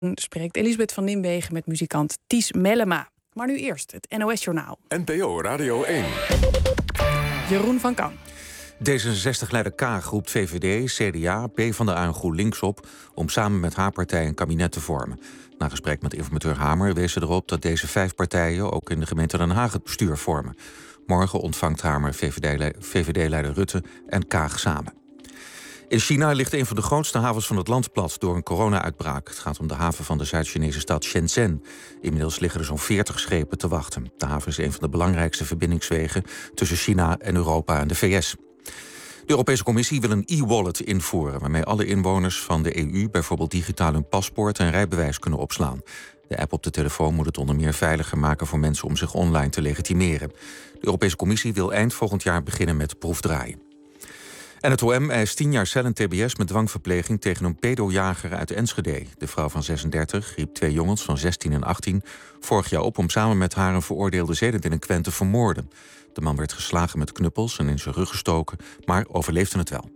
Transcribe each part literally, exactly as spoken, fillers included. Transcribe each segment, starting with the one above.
Spreekt Elisabeth van Nimwegen met muzikant Ties Mellema. Maar nu eerst het N O S-journaal. N P O Radio één. Jeroen van Kan. D zesenzestig-leider Kaag roept V V D, C D A, PvdA en GroenLinks op om samen met haar partij een kabinet te vormen. Na gesprek met informateur Hamer wees ze erop dat deze vijf partijen ook in de gemeente Den Haag het bestuur vormen. Morgen ontvangt Hamer V V D-leider Rutte en Kaag samen. In China ligt een van de grootste havens van het land plat door een corona-uitbraak. Het gaat om de haven van de Zuid-Chinese stad Shenzhen. Inmiddels liggen er zo'n veertig schepen te wachten. De haven is een van de belangrijkste verbindingswegen tussen China en Europa en de V S. De Europese Commissie wil een e-wallet invoeren, waarmee alle inwoners van de E U bijvoorbeeld digitaal hun paspoort en rijbewijs kunnen opslaan. De app op de telefoon moet het onder meer veiliger maken voor mensen om zich online te legitimeren. De Europese Commissie wil eind volgend jaar beginnen met proefdraaien. En het O M eist tien jaar cel en T B S met dwangverpleging tegen een pedojager uit Enschede. De vrouw van zesendertig riep twee jongens van zestien en achttien vorig jaar op om samen met haar een veroordeelde zedendelinquent te vermoorden. De man werd geslagen met knuppels en in zijn rug gestoken, maar overleefde het wel.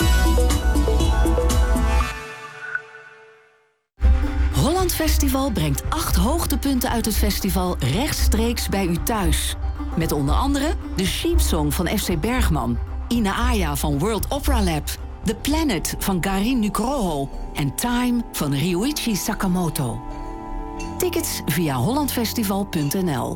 Holland Festival brengt acht hoogtepunten uit het festival rechtstreeks bij u thuis. Met onder andere de Sheep Song van F C Bergman, Ina Aya van World Opera Lab, The Planet van Garin Nugroho en Time van Ryuichi Sakamoto. Tickets via hollandfestival punt n l.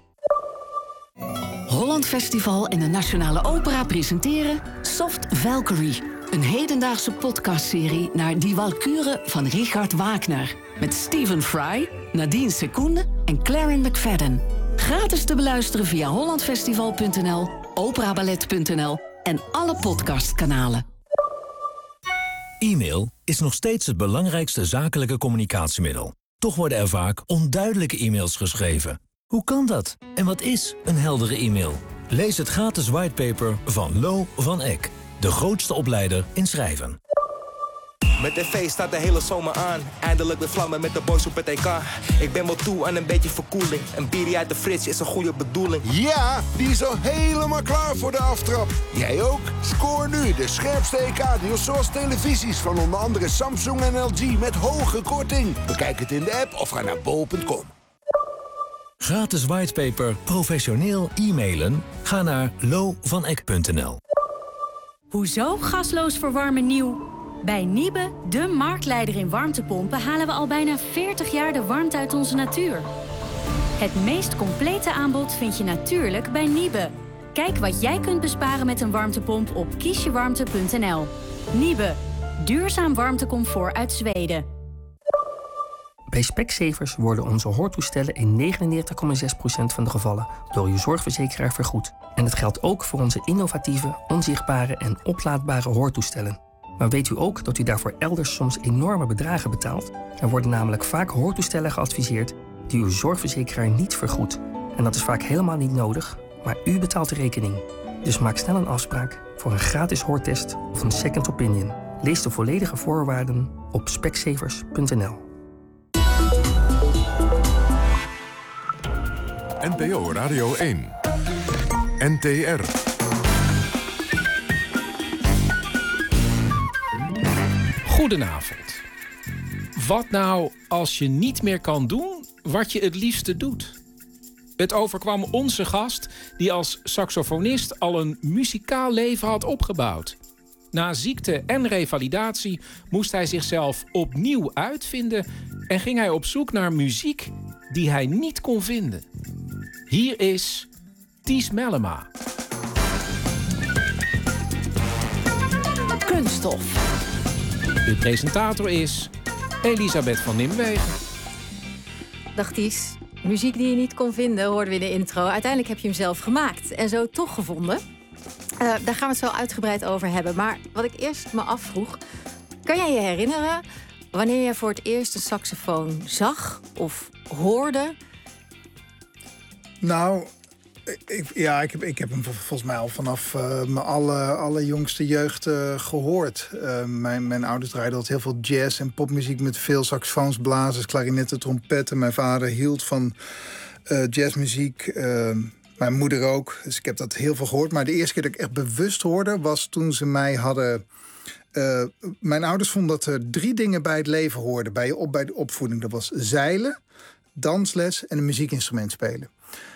Holland Festival en de Nationale Opera presenteren Soft Valkyrie, een hedendaagse podcastserie naar Die Walküre van Richard Wagner. Met Stephen Fry, Nadine Sekoende en Claren McFadden. Gratis te beluisteren via hollandfestival punt n l, operaballet punt n l en alle podcastkanalen. E-mail is nog steeds het belangrijkste zakelijke communicatiemiddel. Toch worden er vaak onduidelijke e-mails geschreven. Hoe kan dat? En wat is een heldere e-mail? Lees het gratis whitepaper van Lo van Eck, de grootste opleider in schrijven. Met tv staat de hele zomer aan. Eindelijk weer vlammen met de boys op het E K. Ik ben wel toe aan een beetje verkoeling. Een bierie uit de fridge is een goede bedoeling. Ja, die is al helemaal klaar voor de aftrap. Jij ook? Scoor nu de scherpste E K-deals zoals televisies van onder andere Samsung en L G met hoge korting. Bekijk het in de app of ga naar bol punt com. Gratis whitepaper professioneel e-mailen? Ga naar lo van eck punt n l. Hoezo gasloos verwarmen nieuw? Bij Niebe, de marktleider in warmtepompen, halen we al bijna veertig jaar de warmte uit onze natuur. Het meest complete aanbod vind je natuurlijk bij Niebe. Kijk wat jij kunt besparen met een warmtepomp op kiesjewarmte punt n l. Niebe, duurzaam warmtecomfort uit Zweden. Bij Specsavers worden onze hoortoestellen in negenennegentig komma zes procent van de gevallen door uw zorgverzekeraar vergoed. En dat geldt ook voor onze innovatieve, onzichtbare en oplaadbare hoortoestellen. Maar weet u ook dat u daarvoor elders soms enorme bedragen betaalt? Er worden namelijk vaak hoortoestellen geadviseerd die uw zorgverzekeraar niet vergoedt. En dat is vaak helemaal niet nodig, maar u betaalt de rekening. Dus maak snel een afspraak voor een gratis hoortest of een second opinion. Lees de volledige voorwaarden op specsavers punt n l. N P O Radio één. N T R. Goedenavond. Wat nou als je niet meer kan doen wat je het liefste doet? Het overkwam onze gast die als saxofonist al een muzikaal leven had opgebouwd. Na ziekte en revalidatie moest hij zichzelf opnieuw uitvinden en ging hij op zoek naar muziek die hij niet kon vinden. Hier is Ties Mellema. Kunststof. De presentator is Elisabeth van Nimwegen. Dag Ties. Muziek die je niet kon vinden, hoorden we in de intro. Uiteindelijk heb je hem zelf gemaakt en zo toch gevonden. Uh, daar gaan we het zo uitgebreid over hebben. Maar wat ik eerst me afvroeg, kan jij je herinneren wanneer je voor het eerst een saxofoon zag of hoorde? Nou, ik, ja, ik heb, ik heb hem volgens mij al vanaf uh, mijn alle, allerjongste jeugd uh, gehoord. Uh, mijn, mijn ouders draaiden altijd heel veel jazz en popmuziek met veel saxofoons, blazers, klarinetten, trompetten. Mijn vader hield van uh, jazzmuziek. Uh, mijn moeder ook. Dus ik heb dat heel veel gehoord. Maar de eerste keer dat ik echt bewust hoorde was toen ze mij hadden Uh, mijn ouders vonden dat er drie dingen bij het leven hoorden. Bij, je op, bij de opvoeding. Dat was zeilen, dansles en een muziekinstrument spelen.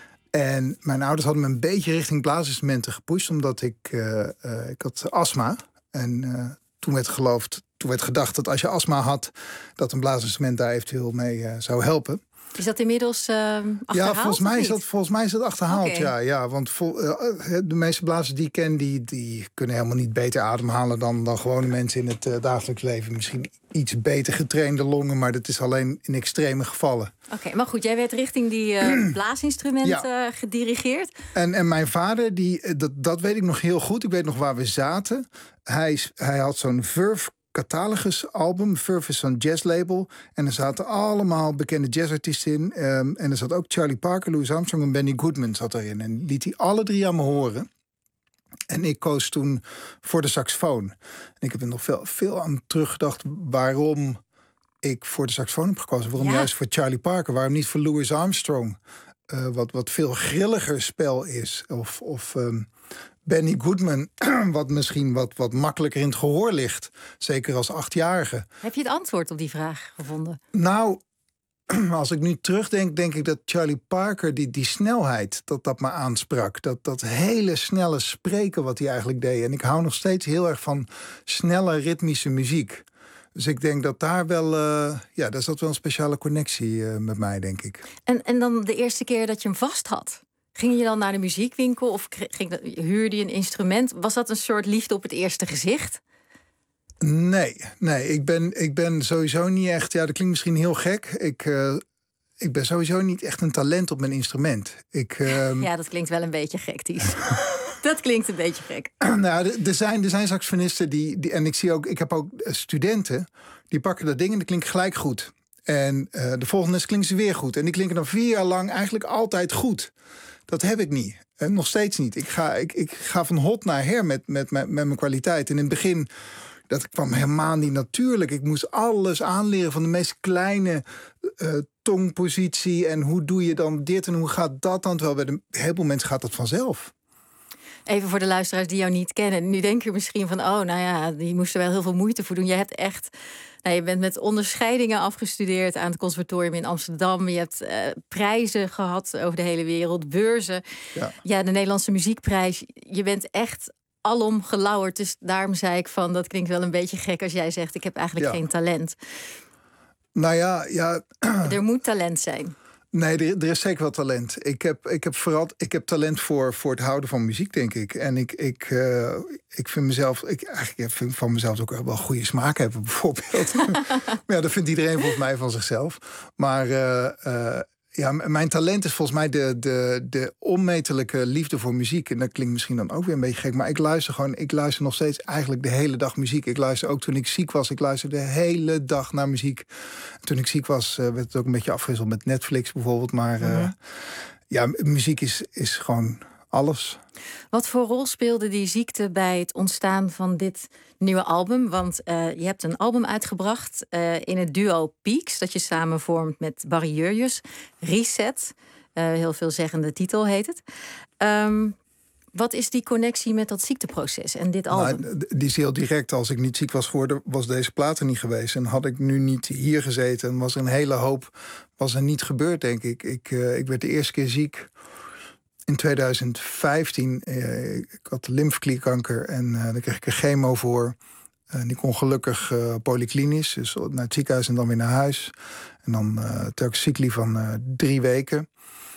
En mijn ouders hadden me een beetje richting blaasinstrumenten gepusht. Omdat ik, uh, uh, ik had astma. En uh, toen werd geloofd, toen werd gedacht dat als je astma had, dat een blaasinstrument daar eventueel mee uh, zou helpen. Is dat inmiddels uh, achterhaald? Ja, volgens mij, is dat, volgens mij is dat achterhaald. Okay. Ja, ja, want vol, uh, de meeste blazers die ik ken, die, die kunnen helemaal niet beter ademhalen dan, dan gewone mensen in het uh, dagelijks leven. Misschien iets beter getrainde longen, maar dat is alleen in extreme gevallen. Oké, okay, maar goed, jij werd richting die uh, blaasinstrument ja. uh, gedirigeerd. En, en mijn vader, die, dat, dat weet ik nog heel goed. Ik weet nog waar we zaten. Hij, hij had zo'n Verve catalogus album. Verve is zo'n jazzlabel. En er zaten allemaal bekende jazzartiesten in. Um, en er zat ook Charlie Parker, Louis Armstrong en Benny Goodman zat erin. En liet hij alle drie aan me horen. En ik koos toen voor de saxofoon. En ik heb er nog veel, veel aan teruggedacht waarom ik voor de saxofoon heb gekozen. Waarom ja. juist voor Charlie Parker? Waarom niet voor Louis Armstrong? Uh, wat, wat veel grilliger spel is. Of... of um, Benny Goodman, wat misschien wat, wat makkelijker in het gehoor ligt. Zeker als achtjarige. Heb je het antwoord op die vraag gevonden? Nou, als ik nu terugdenk, denk ik dat Charlie Parker, die, die snelheid, dat dat me aansprak. Dat, dat hele snelle spreken wat hij eigenlijk deed. En ik hou nog steeds heel erg van snelle, ritmische muziek. Dus ik denk dat daar wel, uh, ja, daar zat wel een speciale connectie uh, met mij, denk ik. En, en dan de eerste keer dat je hem vast had? Ging je dan naar de muziekwinkel of ging, huurde je een instrument? Was dat een soort liefde op het eerste gezicht? Nee, nee. Ik ben, ik ben sowieso niet echt... Ja, dat klinkt misschien heel gek. Ik, uh, ik ben sowieso niet echt een talent op mijn instrument. Ik, uh... Ja, dat klinkt wel een beetje gek, Ties. Dat klinkt een beetje gek. Nou, er zijn, er zijn saxofonisten die, die... En ik zie ook... Ik heb ook studenten, die pakken dat ding en dat klinkt gelijk goed. En uh, de volgende les klinken ze weer goed. En die klinken dan vier jaar lang eigenlijk altijd goed. Dat heb ik niet. En nog steeds niet. Ik ga, ik, ik ga van hot naar her met, met, met, met mijn kwaliteit. En in het begin, dat kwam helemaal niet natuurlijk. Ik moest alles aanleren van de meest kleine uh, tongpositie. En hoe doe je dan dit en hoe gaat dat dan? Terwijl bij de heel veel mensen gaat dat vanzelf. Even voor de luisteraars die jou niet kennen. Nu denk je misschien van, oh, nou ja, die moesten wel heel veel moeite voor doen. Je hebt echt... Nou, je bent met onderscheidingen afgestudeerd aan het conservatorium in Amsterdam. Je hebt uh, prijzen gehad over de hele wereld, beurzen. Ja. ja, de Nederlandse muziekprijs. Je bent echt alom gelauwerd. Dus daarom zei ik van, dat klinkt wel een beetje gek als jij zegt, ik heb eigenlijk ja. geen talent. Nou ja, ja. Er moet talent zijn. Nee, er, er is zeker wel talent. Ik heb, ik heb vooral ik heb talent voor, voor het houden van muziek, denk ik. En ik, ik, uh, ik vind mezelf... Ik eigenlijk vind van mezelf ook wel goede smaak hebben, bijvoorbeeld. Maar ja, dat vindt iedereen volgens mij van zichzelf. Maar uh, uh, ja, mijn talent is volgens mij de, de, de onmetelijke liefde voor muziek. En dat klinkt misschien dan ook weer een beetje gek. Maar ik luister gewoon, ik luister nog steeds eigenlijk de hele dag muziek. Ik luister ook toen ik ziek was. Ik luisterde de hele dag naar muziek. En toen ik ziek was, uh, werd het ook een beetje afgewisseld met Netflix bijvoorbeeld. Maar uh, mm-hmm. ja, muziek is, is gewoon alles. Wat voor rol speelde die ziekte bij het ontstaan van dit nieuwe album? Want uh, je hebt een album uitgebracht uh, in het duo Peaks, dat je samen vormt met Barry Jurjus. Reset, uh, heel veelzeggende titel heet het. Um, wat is die connectie met dat ziekteproces en dit album? Nou, die is heel direct. Als ik niet ziek was geworden, was deze plaat er niet geweest. En had ik nu niet hier gezeten, was er een hele hoop, was er niet gebeurd, denk ik. Ik, uh, ik werd de eerste keer ziek in tweeduizend vijftien, eh, ik had lymfeklierkanker en uh, daar kreeg ik er chemo voor. En ik kon gelukkig uh, polyklinisch, dus naar het ziekenhuis en dan weer naar huis. En dan uh, telkens cycli van uh, drie weken.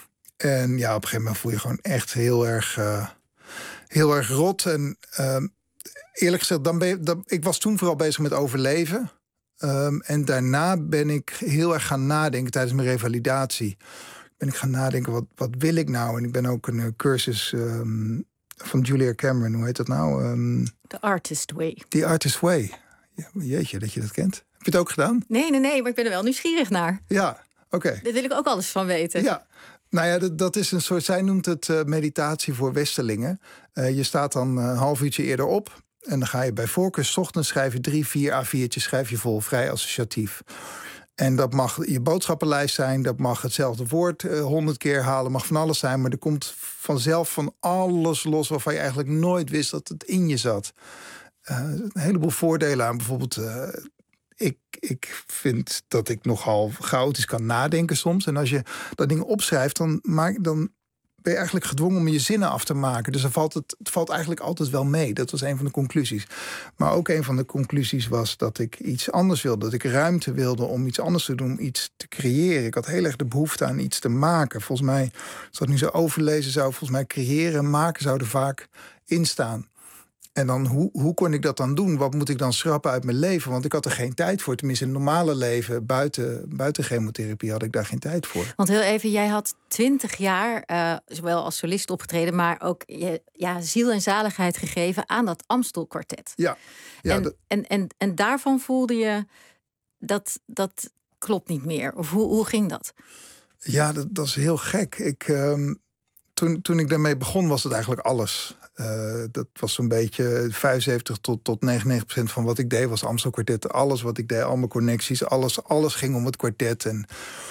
En ja, op een gegeven moment voel je gewoon echt heel erg, uh, heel erg rot. En uh, eerlijk gezegd, dan ben je, dan, ik was toen vooral bezig met overleven. Um, en daarna ben ik heel erg gaan nadenken tijdens mijn revalidatie. Ben ik gaan nadenken, wat, wat wil ik nou? En ik ben ook een uh, cursus um, van Julia Cameron, hoe heet dat nou? Um, The Artist Way. The Artist Way. Ja, jeetje, dat je dat kent. Heb je het ook gedaan? Nee, nee, nee, maar ik ben er wel nieuwsgierig naar. Ja, oké. Okay. Daar wil ik ook alles van weten. Ja, nou ja, dat, dat is een soort, zij noemt het uh, meditatie voor westerlingen. Uh, je staat dan een half uurtje eerder op en dan ga je bij voorkeur 's ochtends schrijf je drie, vier A viertjes schrijf je vol, vrij associatief. En dat mag je boodschappenlijst zijn, dat mag hetzelfde woord honderd uh, keer halen, mag van alles zijn, maar er komt vanzelf van alles los waarvan je eigenlijk nooit wist dat het in je zat. uh, een heleboel voordelen aan. Bijvoorbeeld, uh, ik, ik vind dat ik nogal chaotisch kan nadenken soms. En als je dat ding opschrijft, dan, maak, dan ben je eigenlijk gedwongen om je zinnen af te maken. Dus dan valt het, het valt eigenlijk altijd wel mee. Dat was een van de conclusies. Maar ook een van de conclusies was dat ik iets anders wilde. Dat ik ruimte wilde om iets anders te doen, om iets te creëren. Ik had heel erg de behoefte aan iets te maken. Volgens mij, als dat nu zo overlezen zou, volgens mij creëren en maken zou er vaak in staan. En dan, hoe, hoe kon ik dat dan doen? Wat moet ik dan schrappen uit mijn leven? Want ik had er geen tijd voor. Tenminste, in het normale leven, buiten, buiten chemotherapie, had ik daar geen tijd voor. Want heel even, jij had twintig jaar, uh, zowel als solist opgetreden, maar ook je, ja, ziel en zaligheid gegeven aan dat Amstelkwartet. Ja. ja en, dat... en, en, en daarvan voelde je dat dat klopt niet meer. Of hoe, hoe ging dat? Ja, dat, dat is heel gek. Ik, um, toen, toen ik daarmee begon, was het eigenlijk alles. Uh, dat was zo'n beetje vijfenzeventig tot, tot negenennegentig procent van wat ik deed was Amstelkwartet. Alles wat ik deed, al mijn connecties, alles, alles ging om het kwartet. En,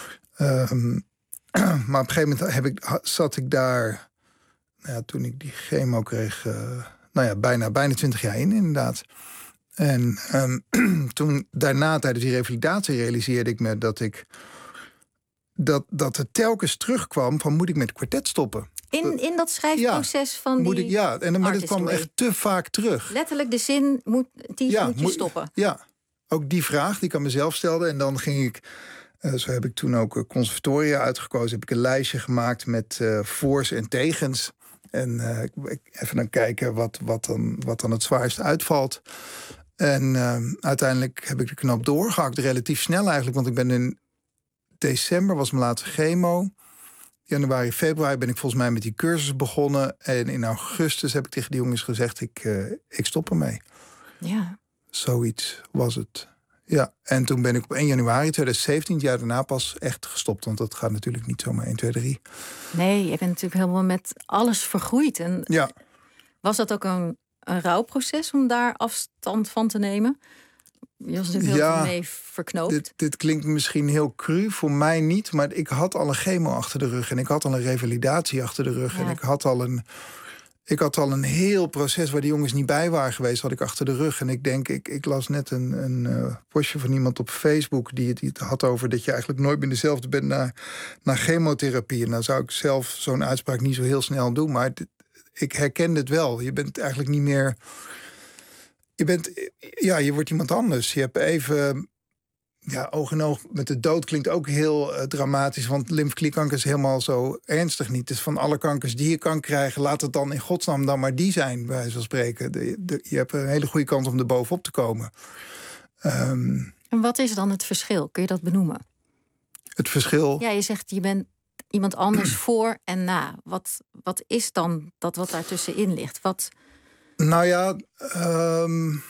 um, maar op een gegeven moment heb ik, zat ik daar, nou ja, toen ik die chemo kreeg, uh, nou ja, bijna, bijna twintig jaar in inderdaad. En um, toen daarna, tijdens die revalidatie, realiseerde ik me dat ik dat, dat het telkens terugkwam van, moet ik met het kwartet stoppen? In, in dat schrijfproces ja, van moet die ik, ja, en maar dat kwam way. echt te vaak terug. Letterlijk de zin, moet, die ja, moet je moet, stoppen. Ja, ook die vraag die ik aan mezelf stelde. En dan ging ik, uh, zo heb ik toen ook uh, conservatoria uitgekozen. Heb ik een lijstje gemaakt met uh, voor's en tegens. En uh, ik, even dan kijken wat, wat, dan, wat dan het zwaarst uitvalt. En uh, uiteindelijk heb ik de knop doorgehakt. Relatief snel eigenlijk, want ik ben in december, was mijn laatste chemo. Januari, februari ben ik volgens mij met die cursus begonnen. En in augustus heb ik tegen die jongens gezegd, ik, uh, ik stop ermee. Ja. Zoiets was het. Ja, en toen ben ik op één januari tweeduizend zeventien, het jaar daarna pas echt gestopt. Want dat gaat natuurlijk niet zomaar één, twee, drie. Nee, je bent natuurlijk helemaal met alles vergroeid. En ja. Was dat ook een, een rouwproces om daar afstand van te nemen? Je was natuurlijk heel ja, mee verknoopt. Dit, dit klinkt misschien heel cru, voor mij niet. Maar ik had al een chemo achter de rug. En ik had al een revalidatie achter de rug. Ja. En ik had al een... Ik had al een heel proces waar die jongens niet bij waren geweest, had ik achter de rug. En ik denk, ik, ik las net een, een uh, postje van iemand op Facebook die het, die het had over dat je eigenlijk nooit meer dezelfde bent na, na chemotherapie. En dan zou ik zelf zo'n uitspraak niet zo heel snel doen. Maar dit, ik herkende het wel. Je bent eigenlijk niet meer... Je bent, ja, je wordt iemand anders. Je hebt even... Ja, oog in oog met de dood klinkt ook heel uh, dramatisch. Want lymfeklierkanker is helemaal zo ernstig niet. Dus van alle kankers die je kan krijgen, laat het dan in godsnaam dan maar die zijn, bij wijze van spreken. De, de, je hebt een hele goede kans om er bovenop te komen. Um, en wat is dan het verschil? Kun je dat benoemen? Het verschil? Ja, je zegt je bent iemand anders voor en na. Wat, wat is dan dat wat daartussenin ligt? Wat... Nou ja, um,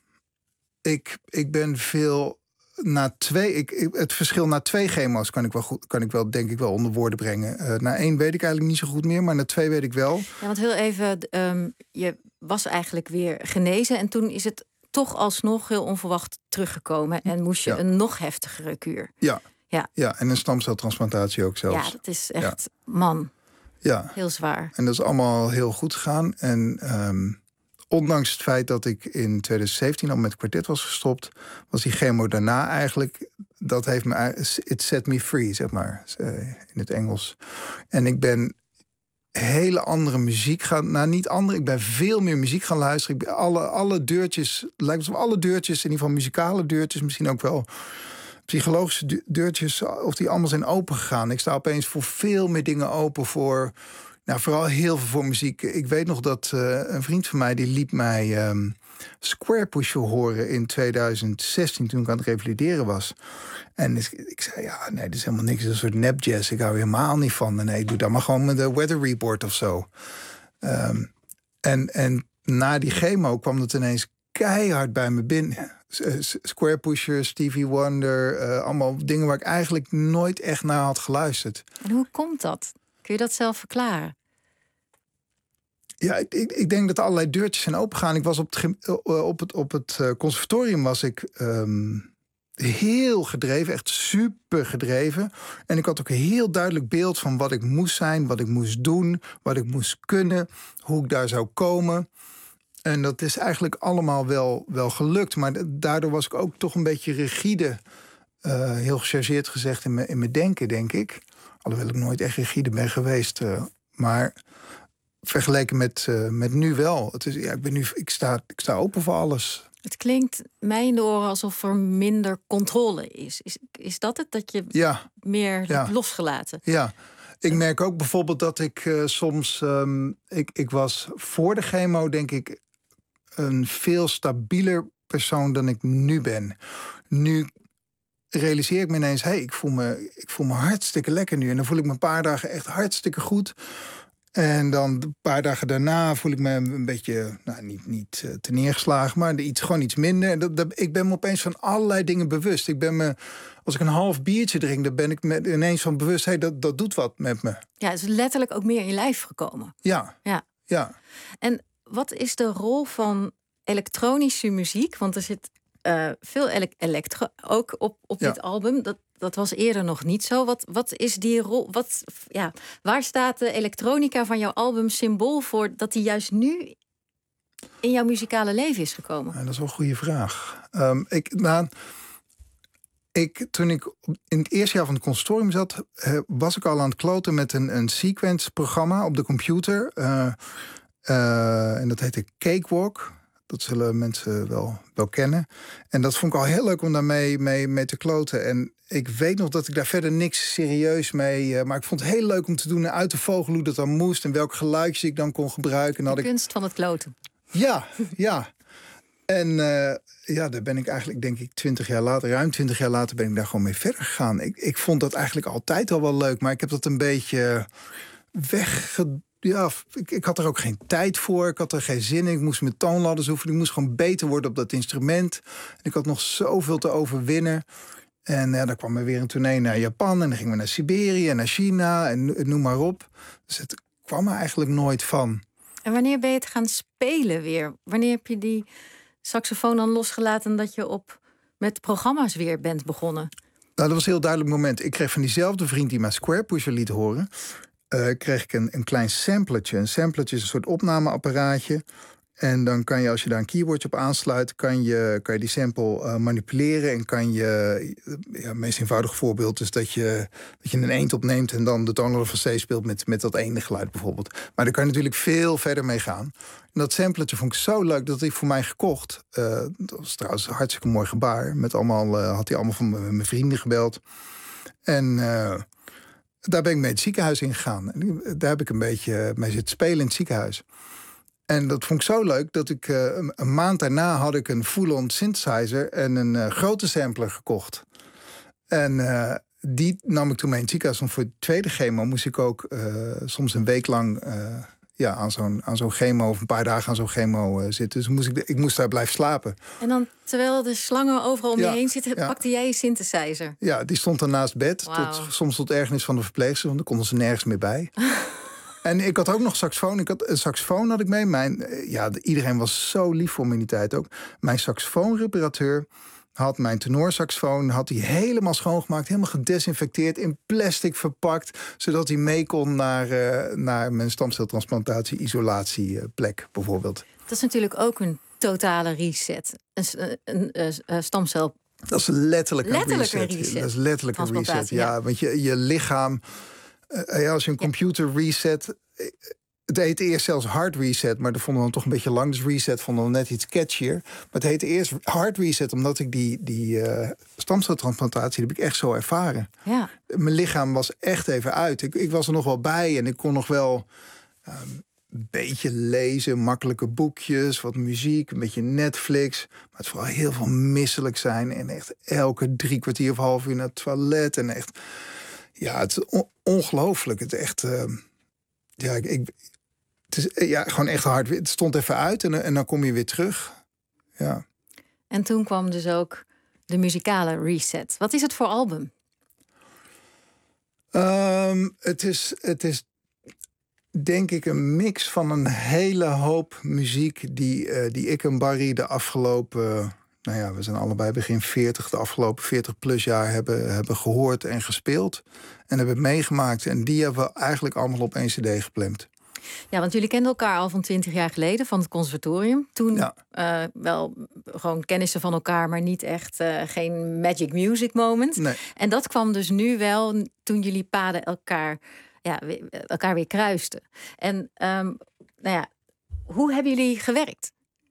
ik, ik ben veel... Na twee, ik, ik, het verschil na twee chemo's kan ik wel goed, kan ik wel, denk ik wel onder woorden brengen. Uh, na één weet ik eigenlijk niet zo goed meer, maar na twee weet ik wel. Ja, want heel even, um, je was eigenlijk weer genezen en toen is het toch alsnog heel onverwacht teruggekomen en moest je ja. een nog heftigere kuur. Ja. Ja. ja, en een stamceltransplantatie ook zelfs. Ja, dat is echt, ja. man, ja. heel zwaar. En dat is allemaal heel goed gegaan. En um, ondanks het feit dat ik in tweeduizend zeventien al met het kwartet was gestopt, was die chemo daarna eigenlijk, dat heeft me, it set me free, zeg maar, in het Engels. En ik ben hele andere muziek gaan, nou niet andere, ik ben veel meer muziek gaan luisteren. Ik ben alle, alle deurtjes, lijkt alsof alle deurtjes, in ieder geval muzikale deurtjes, misschien ook wel psychologische deurtjes, of die allemaal zijn open gegaan. Ik sta opeens voor veel meer dingen open, voor... Nou, vooral heel veel voor muziek. Ik weet nog dat uh, een vriend van mij, die liet mij um, Squarepusher horen in tweeduizend zestien, toen ik aan het revalideren was. En ik, ik zei, ja, nee, dit is helemaal niks. Dat is een soort nepjazz. Ik hou er helemaal niet van. En nee, doe dan maar gewoon met de weather report of zo. Um, en, en na die chemo kwam het ineens keihard bij me binnen. Squarepusher, Stevie Wonder, uh, allemaal dingen waar ik eigenlijk nooit echt naar had geluisterd. En hoe komt dat? Kun je dat zelf verklaren? Ja, ik, ik, ik denk dat er allerlei deurtjes zijn opengegaan. Ik was op het, op het, op het conservatorium was ik um, heel gedreven, echt super gedreven. En ik had ook een heel duidelijk beeld van wat ik moest zijn, wat ik moest doen, wat ik moest kunnen, hoe ik daar zou komen. En dat is eigenlijk allemaal wel, wel gelukt. Maar daardoor was ik ook toch een beetje rigide. Uh, heel gechargeerd gezegd in mijn, in mijn denken, denk ik. Alhoewel ik nooit echt rigide ben geweest. Uh, maar vergeleken met, uh, met nu wel. Het is, ja, ik, ben nu, ik, sta, ik sta open voor alles. Het klinkt mij in de oren alsof er minder controle is. Is, is dat het? Dat je ja. meer ja. hebt losgelaten? Ja. Ik merk ook bijvoorbeeld dat ik uh, soms... Um, ik, ik was voor de chemo, denk ik, een veel stabieler persoon dan ik nu ben. Nu realiseer ik me ineens... hey, ik, voel me, ik voel me hartstikke lekker nu. En dan voel ik me een paar dagen echt hartstikke goed. En dan een paar dagen daarna voel ik me een beetje... nou, niet, niet uh, te neergeslagen, maar iets, gewoon iets minder. Dat, dat, ik ben me opeens van allerlei dingen bewust. Ik ben me... Als ik een half biertje drink, dan ben ik me ineens van bewust... Hey, dat, dat doet wat met me. Ja, het is letterlijk ook meer in je lijf gekomen. Ja. ja. ja. En wat is de rol van elektronische muziek? Want er zit uh, veel ele- elektro ook op, op ja. dit album. Dat, dat was eerder nog niet zo. Wat, wat is die rol? Wat, ja, waar staat de elektronica van jouw album symbool voor... dat die juist nu in jouw muzikale leven is gekomen? Ja, dat is wel een goede vraag. Um, ik... Nou, Ik, toen ik in het eerste jaar van het conservatorium zat... Uh, was ik al aan het kloten met een, een sequence-programma op de computer. Uh, uh, en dat heette Cakewalk. Dat zullen mensen wel, wel kennen. En dat vond ik al heel leuk om daarmee mee, mee te kloten. En ik weet nog dat ik daar verder niks serieus mee... Uh, maar ik vond het heel leuk om te doen uit de vogel hoe dat dan moest... en welke geluidjes ik dan kon gebruiken. En de had kunst ik... van het kloten. Ja, ja. En uh, ja, daar ben ik eigenlijk, denk ik, twintig jaar later, ruim twintig jaar later, ben ik daar gewoon mee verder gegaan. Ik, ik vond dat eigenlijk altijd al wel leuk, maar ik heb dat een beetje wegge... Ja, ik, ik had er ook geen tijd voor, ik had er geen zin in. Ik moest mijn toonladders oefenen, ik moest gewoon beter worden op dat instrument. En ik had nog zoveel te overwinnen. En ja, dan kwam er weer een tournee naar Japan en dan gingen we naar Siberië en naar China en noem maar op. Dus het kwam er eigenlijk nooit van. En wanneer ben je het gaan spelen weer? Wanneer heb je die saxofoon dan losgelaten dat je op met programma's weer bent begonnen? Nou, dat was een heel duidelijk moment. Ik kreeg van diezelfde vriend die mij Square Pusher liet horen... Uh, kreeg ik een, een klein sampletje. Een sampletje is een soort opnameapparaatje. En dan kan je, als je daar een keyboardje op aansluit... kan je, kan je die sample uh, manipuleren en kan je... Ja, het meest eenvoudige voorbeeld is dat je, dat je een eend opneemt... en dan de toonladder van C speelt met, met dat ene geluid bijvoorbeeld. Maar daar kan je natuurlijk veel verder mee gaan. En dat sampletje vond ik zo leuk dat hij voor mij gekocht. Uh, dat was trouwens een hartstikke mooi gebaar. Met allemaal, uh, had hij allemaal van mijn vrienden gebeld. En... Uh, daar ben ik mee het ziekenhuis in gegaan. Daar heb ik een beetje mee zitten spelen in het ziekenhuis. En dat vond ik zo leuk dat ik uh, een maand daarna had ik een full-on synthesizer en een uh, grote sampler gekocht. En uh, die nam ik toen mee in het ziekenhuis. Want voor de tweede chemo moest ik ook uh, soms een week lang uh, ja, aan zo'n aan zo'n chemo of een paar dagen aan zo'n chemo uh, zitten. Dus moest ik, ik moest daar blijven slapen. En dan, terwijl de slangen overal om ja, je heen zitten, ja. pakte jij je synthesizer? Ja, die stond dan naast bed. Wow. Tot, soms tot ergernis van de verpleegster, want dan konden ze nergens meer bij. En ik had ook nog saxofoon. Ik had, een saxofoon had ik mee. Mijn, ja, iedereen was zo lief voor me in die tijd ook. Mijn saxofoonreparateur had mijn tenorsaxofoon had hij helemaal schoongemaakt, helemaal gedesinfecteerd, in plastic verpakt, zodat hij mee kon naar, uh, naar mijn stamceltransplantatie isolatieplek bijvoorbeeld. Dat is natuurlijk ook een totale reset. Een, een, een, een stamcel. Dat is letterlijk een letterlijk reset. Een reset. Dat is letterlijk een reset. Ja, ja. Want je, je lichaam, uh, ja, als je een computer reset. Het heette eerst zelfs hard reset, maar dat vonden we dan toch een beetje lang. Dus reset vonden we net iets catchier. Maar het heette eerst hard reset, omdat ik die, die uh, stamceltransplantatie heb ik echt zo ervaren. Ja. Mijn lichaam was echt even uit. Ik, ik was er nog wel bij en ik kon nog wel uh, een beetje lezen, makkelijke boekjes, wat muziek, een beetje Netflix. Maar het vooral heel veel misselijk zijn en echt elke drie kwartier of half uur naar het toilet. En echt, ja, het is on- ongelooflijk. Het is echt, uh, ja, ik... ik Het is ja, gewoon echt hard. Het stond even uit en, en dan kom je weer terug. Ja. En toen kwam dus ook de muzikale reset. Wat is het voor album? Um, het, is, het is denk ik een mix van een hele hoop muziek die, uh, die ik en Barry de afgelopen... Nou ja, we zijn allebei begin veertig, de afgelopen veertig plus jaar hebben, hebben gehoord en gespeeld. En hebben meegemaakt. En die hebben we eigenlijk allemaal op één cd geplemd. Ja, want jullie kenden elkaar al van twintig jaar geleden van het conservatorium. Toen ja. uh, wel gewoon kennissen van elkaar, maar niet echt uh, geen magic music moment. Nee. En dat kwam dus nu wel toen jullie paden elkaar, ja, elkaar weer kruisten. En um, nou ja, hoe hebben jullie gewerkt?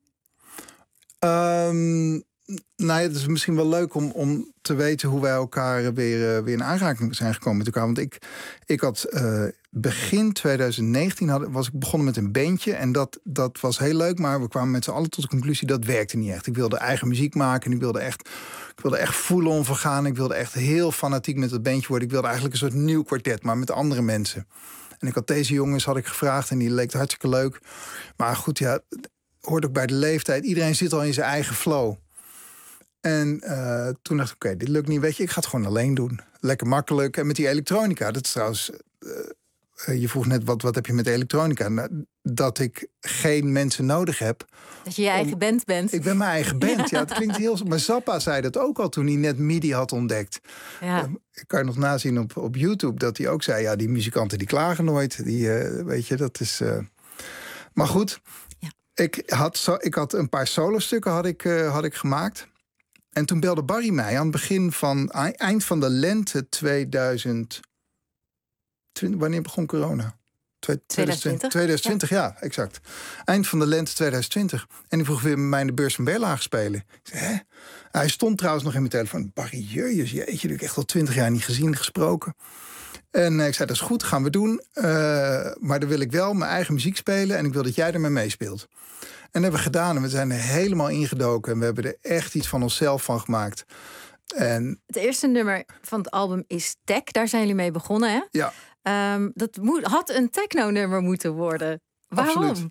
Um... Nou ja, het is misschien wel leuk om, om te weten hoe wij elkaar weer, uh, weer in aanraking zijn gekomen met elkaar. Want ik, ik had uh, begin twintig negentien had, was ik begonnen met een bandje. En dat, dat was heel leuk, maar we kwamen met z'n allen tot de conclusie dat werkte niet echt. Ik wilde eigen muziek maken en ik wilde echt, ik wilde echt voelen onvergaan. Ik wilde echt heel fanatiek met dat bandje worden. Ik wilde eigenlijk een soort nieuw kwartet, maar met andere mensen. En ik had deze jongens had ik gevraagd en die leek hartstikke leuk. Maar goed, ja, hoort ook bij de leeftijd. Iedereen zit al in zijn eigen flow. En uh, toen dacht ik, oké, okay, dit lukt niet, weet je, ik ga het gewoon alleen doen. Lekker makkelijk. En met die elektronica, dat is trouwens... Uh, je vroeg net, wat, wat heb je met elektronica? Nou, dat ik geen mensen nodig heb. Dat je je eigen om, band bent. Ik ben mijn eigen band, ja, het klinkt heel... Maar Zappa zei dat ook al toen hij net MIDI had ontdekt. Ja. Uh, ik kan je nog nazien op, op YouTube dat hij ook zei... ja, die muzikanten die klagen nooit. Die, uh, weet je, dat is... Uh... Maar goed, ja. ik, had zo, ik had een paar solostukken had ik, uh, had ik gemaakt... En toen belde Barry mij aan het begin van... eind van de lente tweeduizend twintig... Wanneer begon corona? twintig twintig. twintig twintig, ja. ja, exact. Eind van de lente tweeduizend twintig. En die vroeg weer met mij in de beurs van Berlage spelen. Ik zei, hè? Hij stond trouwens nog in mijn telefoon. Barry, jezus, jeetje, die heb ik echt al twintig jaar niet gezien, gesproken. En ik zei, dat is goed, gaan we doen. Uh, maar dan wil ik wel mijn eigen muziek spelen... en ik wil dat jij ermee meespeelt. En dat hebben we gedaan en we zijn er helemaal ingedoken. En we hebben er echt iets van onszelf van gemaakt. En... Het eerste nummer van het album is Tech. Daar zijn jullie mee begonnen, hè? Ja. Um, dat moet, had een techno-nummer moeten worden. Waarom? Absoluut.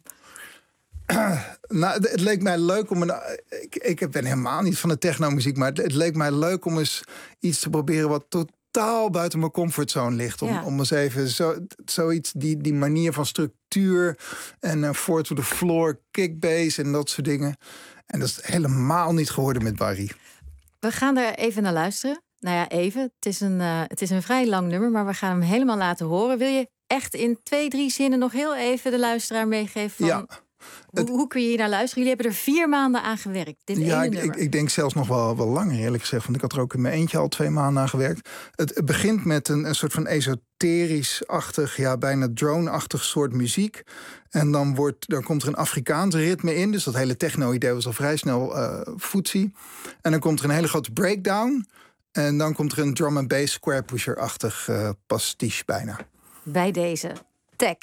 Nou, het leek mij leuk om... Een, ik, ik ben helemaal niet van de techno-muziek... maar het, het leek mij leuk om eens iets te proberen... wat totaal buiten mijn comfortzone ligt. Om, ja. om eens even zo, zoiets, die, die manier van structuur... en uh, four to the floor, kickbass en dat soort dingen. En dat is helemaal niet geworden met Barry. We gaan er even naar luisteren. Nou ja, even. Het is een, uh, het is een vrij lang nummer, maar we gaan hem helemaal laten horen. Wil je echt in twee, drie zinnen nog heel even de luisteraar meegeven van... Ja. Hoe, hoe kun je hier naar luisteren? Jullie hebben er vier maanden aan gewerkt. Dit ja, ene ik, nummer. ik, ik denk zelfs nog wel, wel langer, eerlijk gezegd. Want ik had er ook in mijn eentje al twee maanden aan gewerkt. Het, het begint met een, een soort van esoterisch-achtig, ja, bijna drone-achtig soort muziek. En dan, wordt, dan komt er een Afrikaans ritme in. Dus dat hele techno-idee was al vrij snel uh, footsie. En dan komt er een hele grote breakdown. En dan komt er een drum and bass square pusher-achtig uh, pastiche bijna. Bij deze Tech.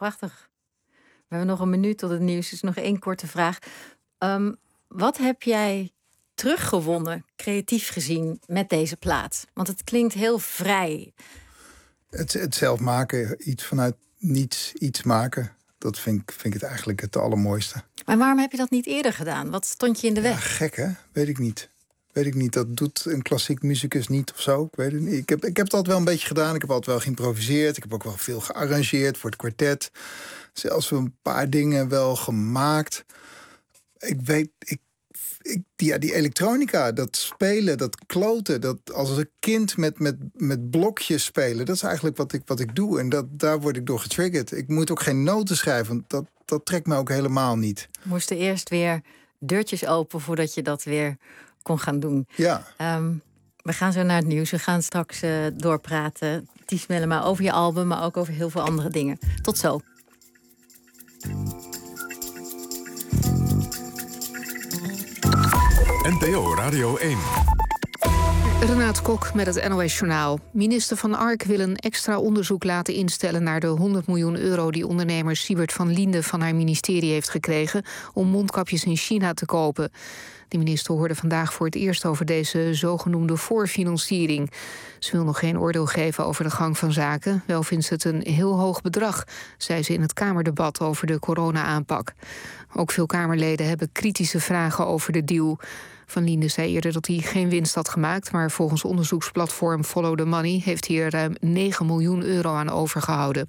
prachtig. We hebben nog een minuut tot het nieuws. Dus nog één korte vraag. Um, wat heb jij teruggewonnen, creatief gezien, met deze plaat? Want het klinkt heel vrij. Het, het zelf maken, iets vanuit niets iets maken. Dat vind ik, vind ik het eigenlijk het allermooiste. Maar waarom heb je dat niet eerder gedaan? Wat stond je in de weg? Ja, gek hè? Weet ik niet. Weet ik niet. Dat doet een klassiek muzikus niet of zo. Ik weet het niet. Ik heb, ik heb het altijd wel een beetje gedaan. Ik heb altijd wel geïmproviseerd. Ik heb ook wel veel gearrangeerd voor het kwartet. Zelfs een paar dingen wel gemaakt. Ik weet... Ik, ik, die, ja, die elektronica, dat spelen, dat kloten... dat als een kind met, met, met blokjes spelen... dat is eigenlijk wat ik, wat ik doe. En dat, daar word ik door getriggerd. Ik moet ook geen noten schrijven, want dat, dat trekt me ook helemaal niet. Moesten eerst weer deurtjes open voordat je dat weer kon gaan doen. Ja. Um, we gaan zo naar het nieuws. We gaan straks uh, doorpraten. Ties Mellema over je album, maar ook over heel veel andere dingen. Tot zo. N P O Radio één. Renate Kok met het N O S-journaal. Minister Van Ark wil een extra onderzoek laten instellen naar de honderd miljoen euro die ondernemer Siebert van Liende van haar ministerie heeft gekregen om mondkapjes in China te kopen. De minister hoorde vandaag voor het eerst over deze zogenoemde voorfinanciering. Ze wil nog geen oordeel geven over de gang van zaken. Wel vindt ze het een heel hoog bedrag, zei ze in het Kamerdebat over de corona-aanpak. Ook veel Kamerleden hebben kritische vragen over de deal. Van Liende zei eerder dat hij geen winst had gemaakt, maar volgens onderzoeksplatform Follow the Money heeft hij er ruim negen miljoen euro aan overgehouden.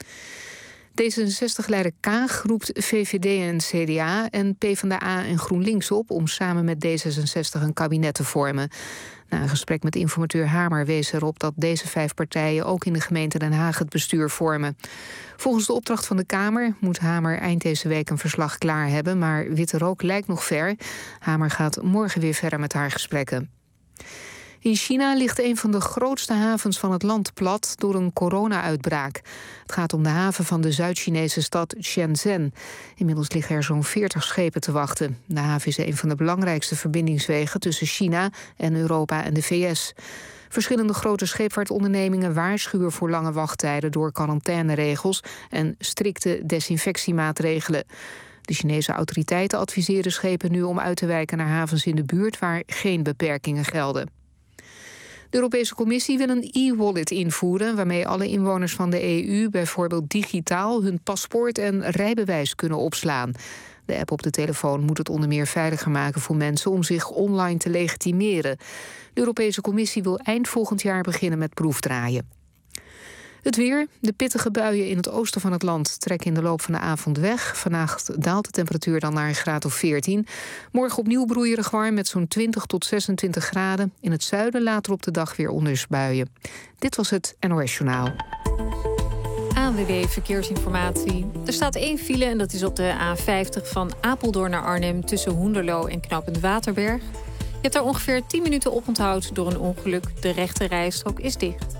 D zesenzestig-leider Kaag roept V V D en C D A en PvdA en GroenLinks op om samen met D zesenzestig een kabinet te vormen. Na een gesprek met informateur Hamer wees erop dat deze vijf partijen ook in de gemeente Den Haag het bestuur vormen. Volgens de opdracht van de Kamer moet Hamer eind deze week een verslag klaar hebben, maar witte rook lijkt nog ver. Hamer gaat morgen weer verder met haar gesprekken. In China ligt een van de grootste havens van het land plat door een corona-uitbraak. Het gaat om de haven van de Zuid-Chinese stad Shenzhen. Inmiddels liggen er zo'n veertig schepen te wachten. De haven is een van de belangrijkste verbindingswegen tussen China en Europa en de V S. Verschillende grote scheepvaartondernemingen waarschuwen voor lange wachttijden door quarantaineregels en strikte desinfectiemaatregelen. De Chinese autoriteiten adviseren schepen nu om uit te wijken naar havens in de buurt waar geen beperkingen gelden. De Europese Commissie wil een e-wallet invoeren waarmee alle inwoners van de E U bijvoorbeeld digitaal hun paspoort en rijbewijs kunnen opslaan. De app op de telefoon moet het onder meer veiliger maken voor mensen om zich online te legitimeren. De Europese Commissie wil eind volgend jaar beginnen met proefdraaien. Het weer. De pittige buien in het oosten van het land trekken in de loop van de avond weg. Vannacht daalt de temperatuur dan naar een graad of veertien. Morgen opnieuw broeierig warm met zo'n twintig tot zesentwintig graden. In het zuiden later op de dag weer onweersbuien. Dit was het N O S-journaal. A N W B Verkeersinformatie. Er staat één file en dat is op de A vijftig van Apeldoorn naar Arnhem tussen Hoenderloo en Knooppunt Waterberg. Je hebt daar ongeveer tien minuten oponthoud door een ongeluk. De rechte rijstrook is dicht.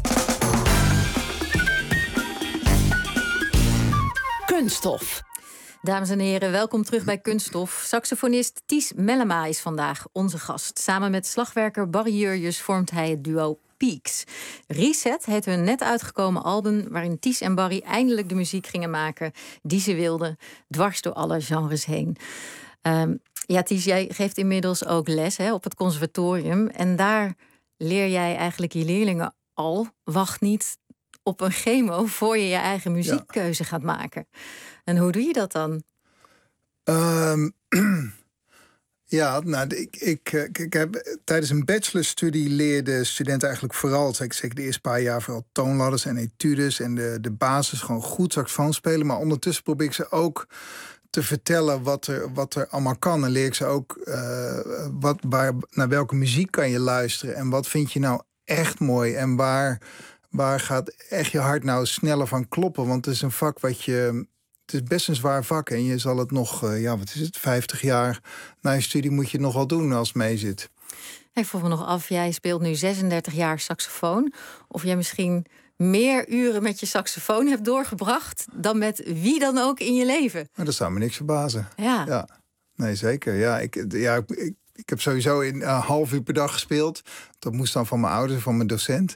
Kunststof. Dames en heren, welkom terug bij Kunststof. Saxofonist Ties Mellema is vandaag onze gast. Samen met slagwerker Barry Jurjes vormt hij het duo Peaks. Reset heet hun net uitgekomen album waarin Ties en Barry eindelijk de muziek gingen maken die ze wilden, dwars door alle genres heen. Um, ja, Ties, jij geeft inmiddels ook les hè, op het conservatorium en daar leer jij eigenlijk je leerlingen al, wacht niet op een chemo voor je je eigen muziekkeuze ja. gaat maken. En hoe doe je dat dan? Um, ja, nou, ik, ik, ik heb tijdens een bachelorstudie leerden studenten eigenlijk vooral, zeker de eerste paar jaar, vooral toonladders en etudes en de, de basis gewoon goed saxofoon spelen. Maar ondertussen probeer ik ze ook te vertellen wat er, wat er allemaal kan. En leer ik ze ook uh, wat, waar, naar welke muziek kan je luisteren en wat vind je nou echt mooi en waar, waar gaat echt je hart nou sneller van kloppen. Want het is een vak wat je, het is best een zwaar vak en je zal het nog, uh, ja, wat is het, vijftig jaar na je studie moet je het nog wel doen als het mee zit. Ik vroeg me nog af, jij speelt nu zesendertig jaar saxofoon. Of jij misschien meer uren met je saxofoon hebt doorgebracht dan met wie dan ook in je leven. Maar dat zou me niks verbazen. Ja. ja. Nee, zeker. Ja, ik, ja, ik, ik, ik heb sowieso in een half uur per dag gespeeld. Dat moest dan van mijn ouders, van mijn docent.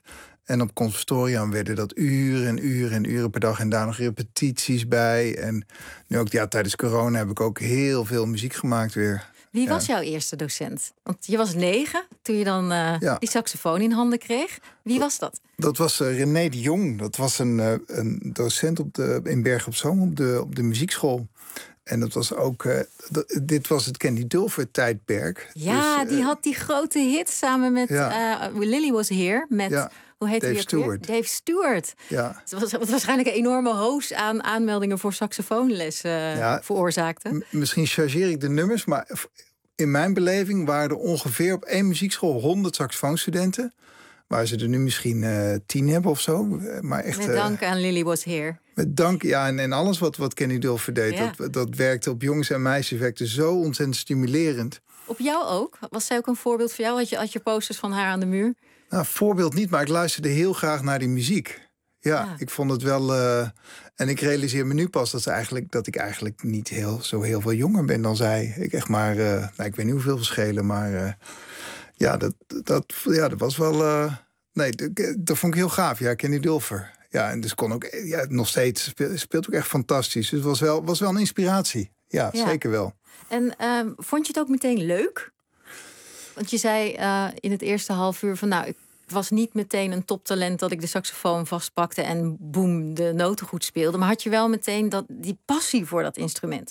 En op conservatorium werden dat uren en uren en uren per dag. En daar nog repetities bij. En nu ook, ja, tijdens corona heb ik ook heel veel muziek gemaakt weer. Wie ja. was jouw eerste docent? Want je was negen toen je dan uh, ja. die saxofoon in handen kreeg. Wie was dat? Dat was uh, René de Jong. Dat was een, uh, een docent op de, in Bergen op Zoom op de, op de muziekschool. En dat was ook, uh, dat, dit was het Candy Dulfer tijdperk. Ja, dus, uh, die had die grote hit samen met ja. uh, Lily Was Here. Met, ja. hoe heet Dave die Stewart. Dave Stewart. Ja. Het was, was waarschijnlijk een enorme hoos aan aanmeldingen voor saxofoonles uh, ja. veroorzaakte. M- misschien chargeer ik de nummers, maar in mijn beleving waren er ongeveer op één muziekschool honderd saxofoonstudenten. Waar ze er nu misschien uh, tien hebben of zo. Maar echt, met dank uh, aan Lily Was Here. Met dank, ja, en, en alles wat, wat Candy Dulfer deed. Ja. Dat, dat werkte op jongens en meisjes, werkte zo ontzettend stimulerend. Op jou ook? Was zij ook een voorbeeld voor jou? Had je, had je posters van haar aan de muur? Nou, voorbeeld niet, maar ik luisterde heel graag naar die muziek. Ja, ja. Ik vond het wel... Uh, en ik realiseer me nu pas dat, ze eigenlijk, dat ik eigenlijk niet heel, zo heel veel jonger ben dan zij. Ik echt maar... Uh, nou, ik weet niet hoeveel verschillen, maar... Uh, ja, dat, dat, ja, dat was wel... Uh, nee, dat, dat vond ik heel gaaf. Ja, Candy Dulfer. Ja, en dus kon ook... Ja, nog steeds speelt, speelt ook echt fantastisch. Dus het was wel, was wel een inspiratie. Ja, ja. Zeker wel. En uh, vond je het ook meteen leuk? Want je zei uh, in het eerste half uur van... nou, ik was niet meteen een toptalent dat ik de saxofoon vastpakte... en boem, de noten goed speelde. Maar had je wel meteen dat, die passie voor dat instrument?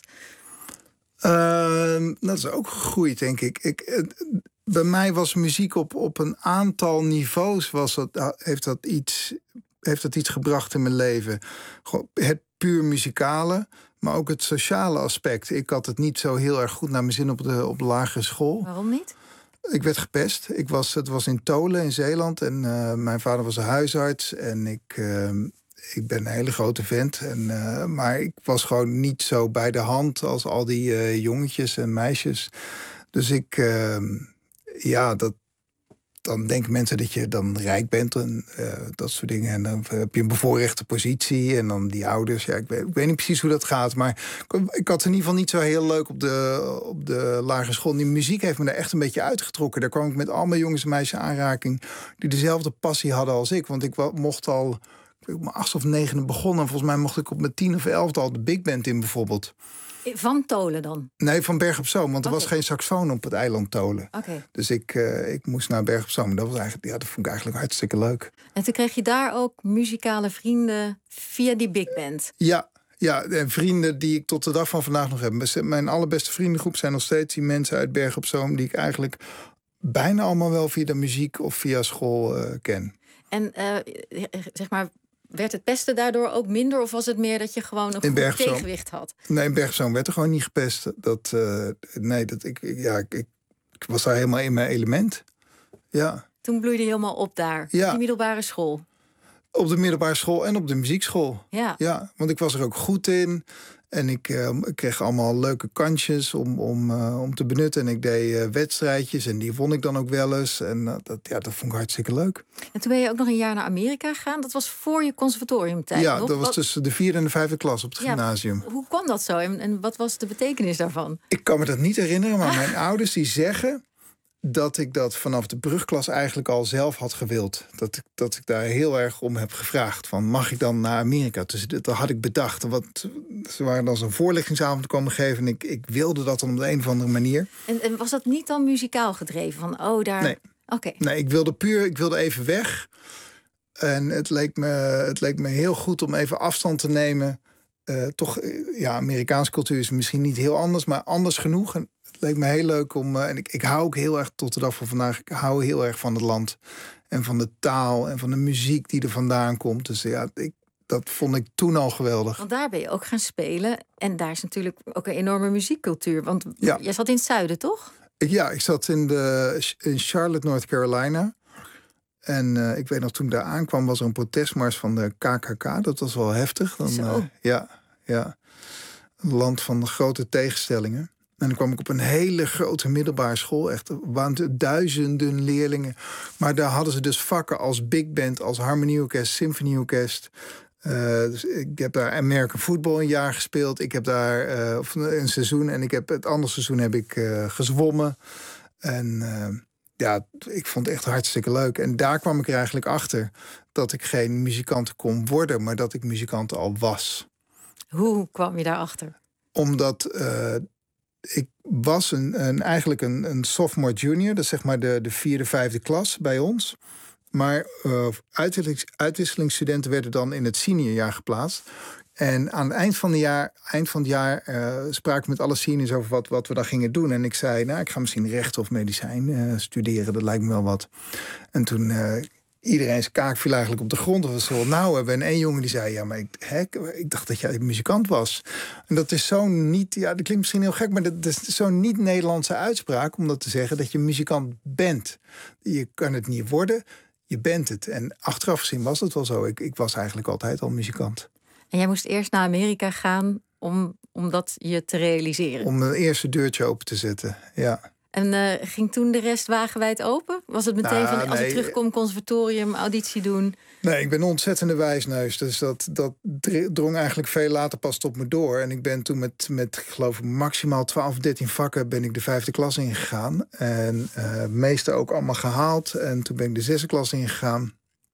Uh, dat is ook gegroeid, denk ik. ik uh, bij mij was muziek op, op een aantal niveaus... Was dat, heeft, dat iets, heeft dat iets gebracht in mijn leven. Gewoon het puur muzikale... maar ook het sociale aspect. Ik had het niet zo heel erg goed naar mijn zin op de, op de lagere school. Waarom niet? Ik werd gepest. Ik was, het was in Tolen in Zeeland. En uh, mijn vader was een huisarts. En ik, uh, ik ben een hele grote vent. En, uh, maar ik was gewoon niet zo bij de hand als al die uh, jongetjes en meisjes. Dus ik... Uh, ja, dat... Dan denken mensen dat je dan rijk bent en uh, dat soort dingen. En dan heb je een bevoorrechte positie. En dan die ouders. Ja, ik weet, ik weet niet precies hoe dat gaat. Maar ik, ik had in ieder geval niet zo heel leuk op de, op de lagere school. Die muziek heeft me daar echt een beetje uitgetrokken. Daar kwam ik met allemaal jongens en meisjes aanraking... die dezelfde passie hadden als ik. Want ik mocht al... Ik weet, op mijn achtste of negende begonnen. Volgens mij mocht ik op mijn tien of elfde al de big band in bijvoorbeeld. Van Tolen dan? Nee, van Bergen op Zoom. Want er okay. was geen saxofoon op het eiland Tolen. Okay. Dus ik, uh, ik moest naar Bergen op Zoom. Dat, was eigenlijk, ja, dat vond ik eigenlijk hartstikke leuk. En toen kreeg je daar ook muzikale vrienden via die big band? Ja, ja, en vrienden die ik tot de dag van vandaag nog heb. Mijn allerbeste vriendengroep zijn nog steeds die mensen uit Bergen op Zoom... die ik eigenlijk bijna allemaal wel via de muziek of via school uh, ken. En uh, zeg maar... werd het pesten daardoor ook minder? Of was het meer dat je gewoon een goed tegenwicht had? Nee, in Bergen op Zoom werd er gewoon niet gepest. Dat, uh, nee, dat, ik, ja, ik, ik was daar helemaal in mijn element. Ja. Toen bloeide je helemaal op daar, ja. op die middelbare school? Op de middelbare school en op de muziekschool. Ja. Ja, want ik was er ook goed in. En ik, uh, ik kreeg allemaal leuke kansjes om, om, uh, om te benutten. En ik deed uh, wedstrijdjes en die won ik dan ook wel eens. En uh, dat, ja, dat vond ik hartstikke leuk. En toen ben je ook nog een jaar naar Amerika gegaan. Dat was voor je conservatoriumtijd. Ja, nog? dat was wat... tussen de vierde en de vijfde klas op het ja, gymnasium. Hoe kwam dat zo? En, en wat was de betekenis daarvan? Ik kan me dat niet herinneren, maar mijn ouders die zeggen... dat ik dat vanaf de brugklas eigenlijk al zelf had gewild. Dat ik, dat ik daar heel erg om heb gevraagd. Van, mag ik dan naar Amerika? Dus dat had ik bedacht. Wat, ze waren dan zo'n voorlichtingsavond komen geven... en ik, ik wilde dat dan op de een of andere manier. En, en was dat niet dan muzikaal gedreven? Van, oh, daar... Nee. Okay. Nee, ik wilde puur, ik wilde even weg. En het leek me, het leek me heel goed om even afstand te nemen. Uh, toch, ja, Amerikaanse cultuur is misschien niet heel anders... maar anders genoeg. En het leek me heel leuk om... Uh, en ik, ik hou ook heel erg, tot de dag van vandaag... ik hou heel erg van het land. En van de taal en van de muziek die er vandaan komt. Dus ja, ik, dat vond ik toen al geweldig. Want daar ben je ook gaan spelen. En daar is natuurlijk ook een enorme muziekcultuur. Want ja. jij zat in het zuiden, toch? Ik, ja, ik zat in, de, in Charlotte, North Carolina... En uh, ik weet nog, toen ik daar aankwam, was er een protestmars van de K K K. Dat was wel heftig. Dan, uh, ja, ja, een land van grote tegenstellingen. En dan kwam ik op een hele grote middelbare school. Echt duizenden leerlingen. Maar daar hadden ze dus vakken als big band, als harmonieorkest, symfonieorkest. Uh, dus ik heb daar American Football een jaar gespeeld. Ik heb daar uh, een seizoen en ik heb het andere seizoen heb ik uh, gezwommen. En... Uh, ja, ik vond het echt hartstikke leuk. En daar kwam ik er eigenlijk achter dat ik geen muzikant kon worden, maar dat ik muzikant al was. Hoe kwam je daarachter? Omdat uh, ik was een, een, eigenlijk een, een sophomore junior, dat is zeg maar de, de vierde, vijfde klas bij ons. Maar uh, uitwisselings, uitwisselingsstudenten werden dan in het seniorjaar geplaatst. En aan het eind van het jaar, eind van het jaar uh, spraken we met alle seniors over wat, wat we dan gingen doen. En ik zei, nou, ik ga misschien rechten of medicijn uh, studeren. Dat lijkt me wel wat. En toen, uh, iedereen zijn kaak viel eigenlijk op de grond. Dat was zo nauw. En één jongen die zei, ja, maar ik, hè, ik dacht dat jij muzikant was. En dat is zo'n niet, ja, dat klinkt misschien heel gek, maar dat, dat is zo'n niet-Nederlandse uitspraak om dat te zeggen, dat je muzikant bent. Je kan het niet worden, je bent het. En achteraf gezien was het wel zo. Ik, ik was eigenlijk altijd al muzikant. En jij moest eerst naar Amerika gaan om, om dat je te realiseren? Om een eerste deurtje open te zetten, ja. En uh, ging toen de rest wagenwijd open? Was het meteen nou, van, als nee. ik terugkom, conservatorium, auditie doen? Nee, ik ben een ontzettende wijsneus. Dus dat, dat drong eigenlijk veel later pas op me door. En ik ben toen met, met geloof ik, maximaal twaalf, dertien vakken ben ik de vijfde klas ingegaan. En uh, de meeste ook allemaal gehaald. En toen ben ik de zesde klas ingegaan.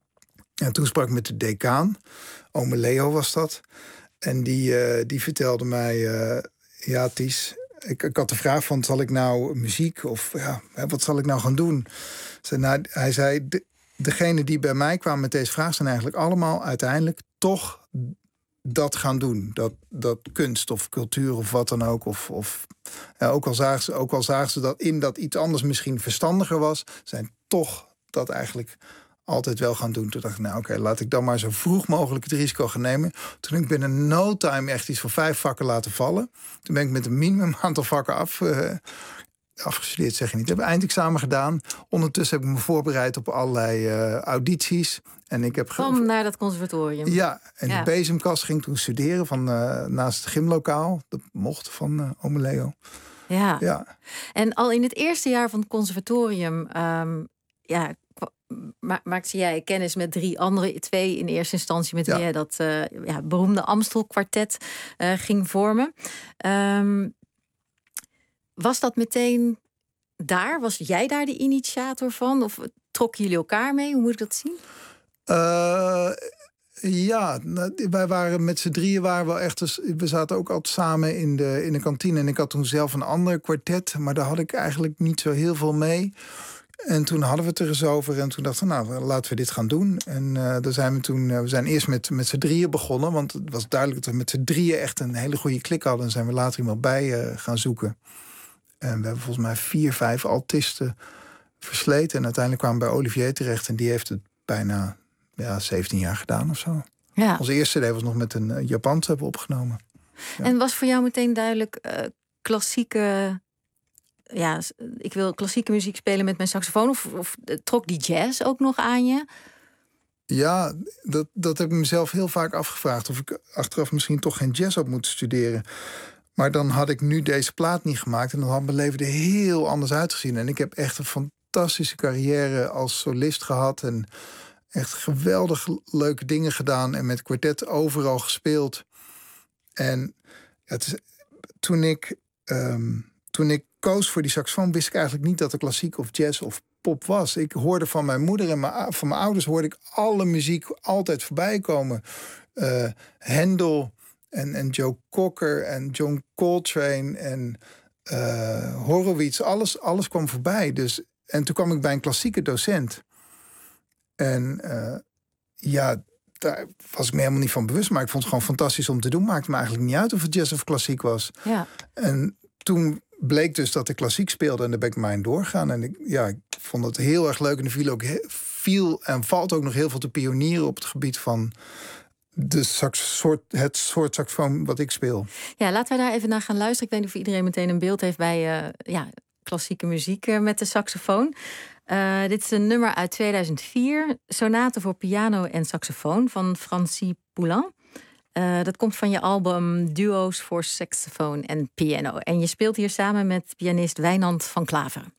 En toen sprak ik met de decaan. Ome Leo was dat. En die, uh, die vertelde mij, uh, ja, Ties, ik, ik had de vraag van, zal ik nou muziek of ja, wat zal ik nou gaan doen? Zei, nou, hij zei, de, degene die bij mij kwamen met deze vraag zijn eigenlijk allemaal uiteindelijk toch dat gaan doen. Dat, dat kunst of cultuur of wat dan ook. Of, of, ja, ook, al zagen ze, ook al zagen ze dat in dat iets anders misschien verstandiger was, zijn toch dat eigenlijk altijd wel gaan doen. Toen dacht ik, nou oké, okay, laat ik dan maar zo vroeg mogelijk het risico gaan nemen. Toen heb ik binnen no time echt iets van vijf vakken laten vallen. Toen ben ik met een minimum aantal vakken af, uh, afgestudeerd, zeg je niet. Ik heb eindexamen gedaan. Ondertussen heb ik me voorbereid op allerlei uh, audities. En ik heb Kwam ge- naar dat conservatorium. Ja, en ja. de bezemkast ging toen studeren van, uh, naast het gymlokaal. Dat mocht van uh, ome Leo. Ja. ja. En al in het eerste jaar van het conservatorium Um, ja, Ma- maakte jij kennis met drie andere, twee in eerste instantie met wie ja. je dat uh, ja, beroemde Amstel-kwartet uh, ging vormen. Um, was dat meteen daar? Was jij daar de initiator van? Of trokken jullie elkaar mee? Hoe moet ik dat zien? Uh, ja, wij waren met z'n drieën waren wel echt. Dus we zaten ook altijd samen in de, in de kantine. En ik had toen zelf een ander kwartet, maar daar had ik eigenlijk niet zo heel veel mee. En toen hadden we het er eens over en toen dachten we, nou, laten we dit gaan doen. En uh, daar zijn we toen, uh, we zijn eerst met, met z'n drieën begonnen, want het was duidelijk dat we met z'n drieën echt een hele goede klik hadden. En zijn we later iemand bij uh, gaan zoeken. En we hebben volgens mij vier, vijf altisten versleten. En uiteindelijk kwamen we bij Olivier terecht en die heeft het bijna ja, zeventien jaar gedaan of zo. Ja. Onze eerste C D was nog met een uh, Japans hebben we opgenomen. Ja. En was voor jou meteen duidelijk uh, klassieke... Ja, ik wil klassieke muziek spelen met mijn saxofoon. Of, of trok die jazz ook nog aan je? Ja, dat, dat heb ik mezelf heel vaak afgevraagd. Of ik achteraf misschien toch geen jazz op moet studeren. Maar dan had ik nu deze plaat niet gemaakt. En dan had mijn leven er heel anders uitgezien. En ik heb echt een fantastische carrière als solist gehad. En echt geweldig leuke dingen gedaan. En met kwartet overal gespeeld. En het is, toen ik... Um, toen ik koos voor die saxofoon, wist ik eigenlijk niet dat er klassiek of jazz of pop was. Ik hoorde van mijn moeder en mijn, van mijn ouders hoorde ik alle muziek altijd voorbij komen. Uh, Handel en, en Joe Cocker en John Coltrane en uh, Horowitz. Alles, alles kwam voorbij. Dus, en toen kwam ik bij een klassieke docent. En uh, ja, daar was ik me helemaal niet van bewust. Maar ik vond het gewoon fantastisch om te doen. Maakte me eigenlijk niet uit of het jazz of klassiek was. Ja. En toen bleek dus dat ik klassiek speelde en daar ben ik maar in doorgaan. En ik, ja, ik vond het heel erg leuk. En er viel ook he- viel en valt ook nog heel veel te pionieren op het gebied van de sax- soort, het soort saxofoon wat ik speel. Ja, laten we daar even naar gaan luisteren. Ik weet niet of iedereen meteen een beeld heeft bij uh, ja, klassieke muziek uh, met de saxofoon. Uh, dit is een nummer uit tweeduizend vier. Sonate voor piano en saxofoon van Francis Poulenc. Uh, dat komt van je album Duo's voor saxofoon en piano. En je speelt hier samen met pianist Wijnand van Klaveren.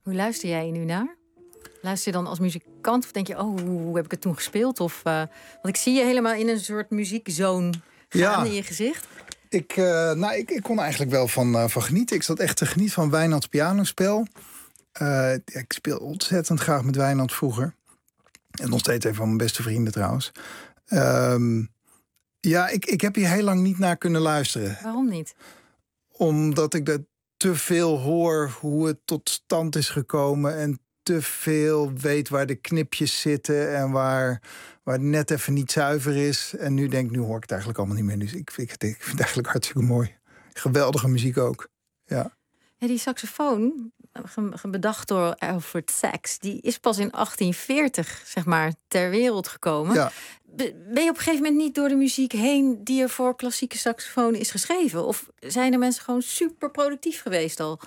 Hoe luister jij nu naar? Luister je dan als muzikant of denk je, oh, hoe heb ik het toen gespeeld? Of, uh, want ik zie je helemaal in een soort muziekzone gaan ja. in je gezicht. Ik, uh, nou, ik, ik kon eigenlijk wel van, uh, van genieten. Ik zat echt te genieten van Wijnand's pianospel. Uh, ik speel ontzettend graag met Wijnand vroeger. En nog steeds een van mijn beste vrienden trouwens. Um, ja, ik, ik heb hier heel lang niet naar kunnen luisteren. Waarom niet? Omdat ik dat te veel hoor hoe het tot stand is gekomen... en te veel weet waar de knipjes zitten... en waar, waar het net even niet zuiver is. En nu denk ik, nu hoor ik het eigenlijk allemaal niet meer. Dus ik vind, ik vind het eigenlijk hartstikke mooi. Geweldige muziek ook, ja. Ja, die saxofoon, bedacht door Alfred Sachs... die is pas in achttien veertig, zeg maar, ter wereld gekomen. Ja. Ben je op een gegeven moment niet door de muziek heen... die er voor klassieke saxofoon is geschreven? Of zijn er mensen gewoon super productief geweest al?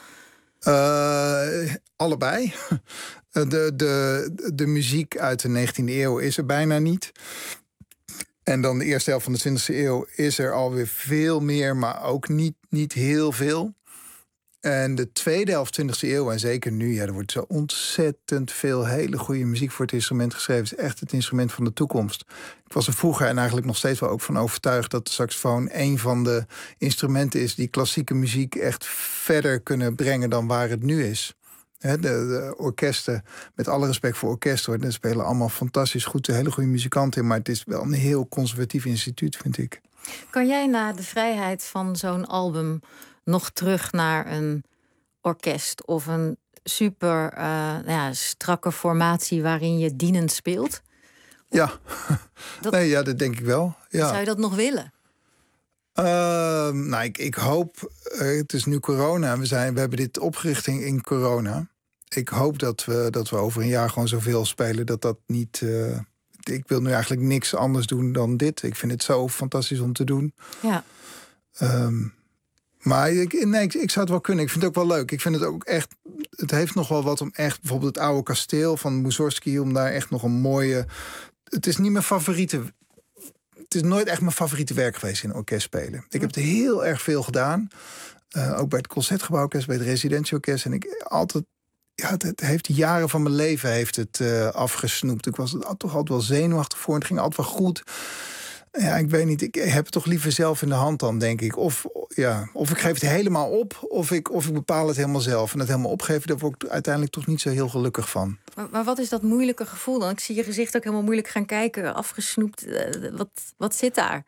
Uh, allebei. De, de, de muziek uit de negentiende eeuw is er bijna niet. En dan de eerste helft van de twintigste eeuw is er alweer veel meer... maar ook niet, niet heel veel. En de tweede helft twintigste eeuw, en zeker nu... ja, er wordt zo ontzettend veel hele goede muziek voor het instrument geschreven. Het is echt het instrument van de toekomst. Ik was er vroeger en eigenlijk nog steeds wel ook van overtuigd... dat de saxofoon een van de instrumenten is... die klassieke muziek echt verder kunnen brengen dan waar het nu is. He, de, de orkesten, met alle respect voor orkesten... er spelen allemaal fantastisch goed, hele goede muzikanten in... maar het is wel een heel conservatief instituut, vind ik. Kan jij na de vrijheid van zo'n album... nog terug naar een orkest of een super uh, nou ja, strakke formatie waarin je dienend speelt? Ja, dat... nee, ja, dat denk ik wel. Ja. Zou je dat nog willen? Uh, nou, ik, ik hoop, uh, het is nu corona, we, zijn, we hebben dit opgericht in, in corona. Ik hoop dat we, dat we over een jaar gewoon zoveel spelen dat dat niet... Uh, ik wil nu eigenlijk niks anders doen dan dit. Ik vind het zo fantastisch om te doen. Ja. Um, Maar ik, nee, ik, ik zou het wel kunnen. Ik vind het ook wel leuk. Ik vind het ook echt... Het heeft nog wel wat om echt... Bijvoorbeeld het oude kasteel van Mussorgsky... om daar echt nog een mooie... Het is niet mijn favoriete... Het is nooit echt mijn favoriete werk geweest in orkest spelen. Ik heb het heel erg veel gedaan. Uh, ook bij het Concertgebouworkest, bij het Residentieorkest. En ik altijd... Ja, het, het heeft jaren van mijn leven heeft het uh, afgesnoept. Ik was er toch altijd wel zenuwachtig voor. En het ging altijd wel goed... Ja, ik weet niet. Ik heb het toch liever zelf in de hand dan, denk ik. Of, ja, of ik geef het helemaal op, of ik, of ik bepaal het helemaal zelf. En het helemaal opgeven, daar word ik uiteindelijk toch niet zo heel gelukkig van. Maar, maar wat is dat moeilijke gevoel dan? Ik zie je gezicht ook helemaal moeilijk gaan kijken. Afgesnoept. Uh, wat, wat zit daar?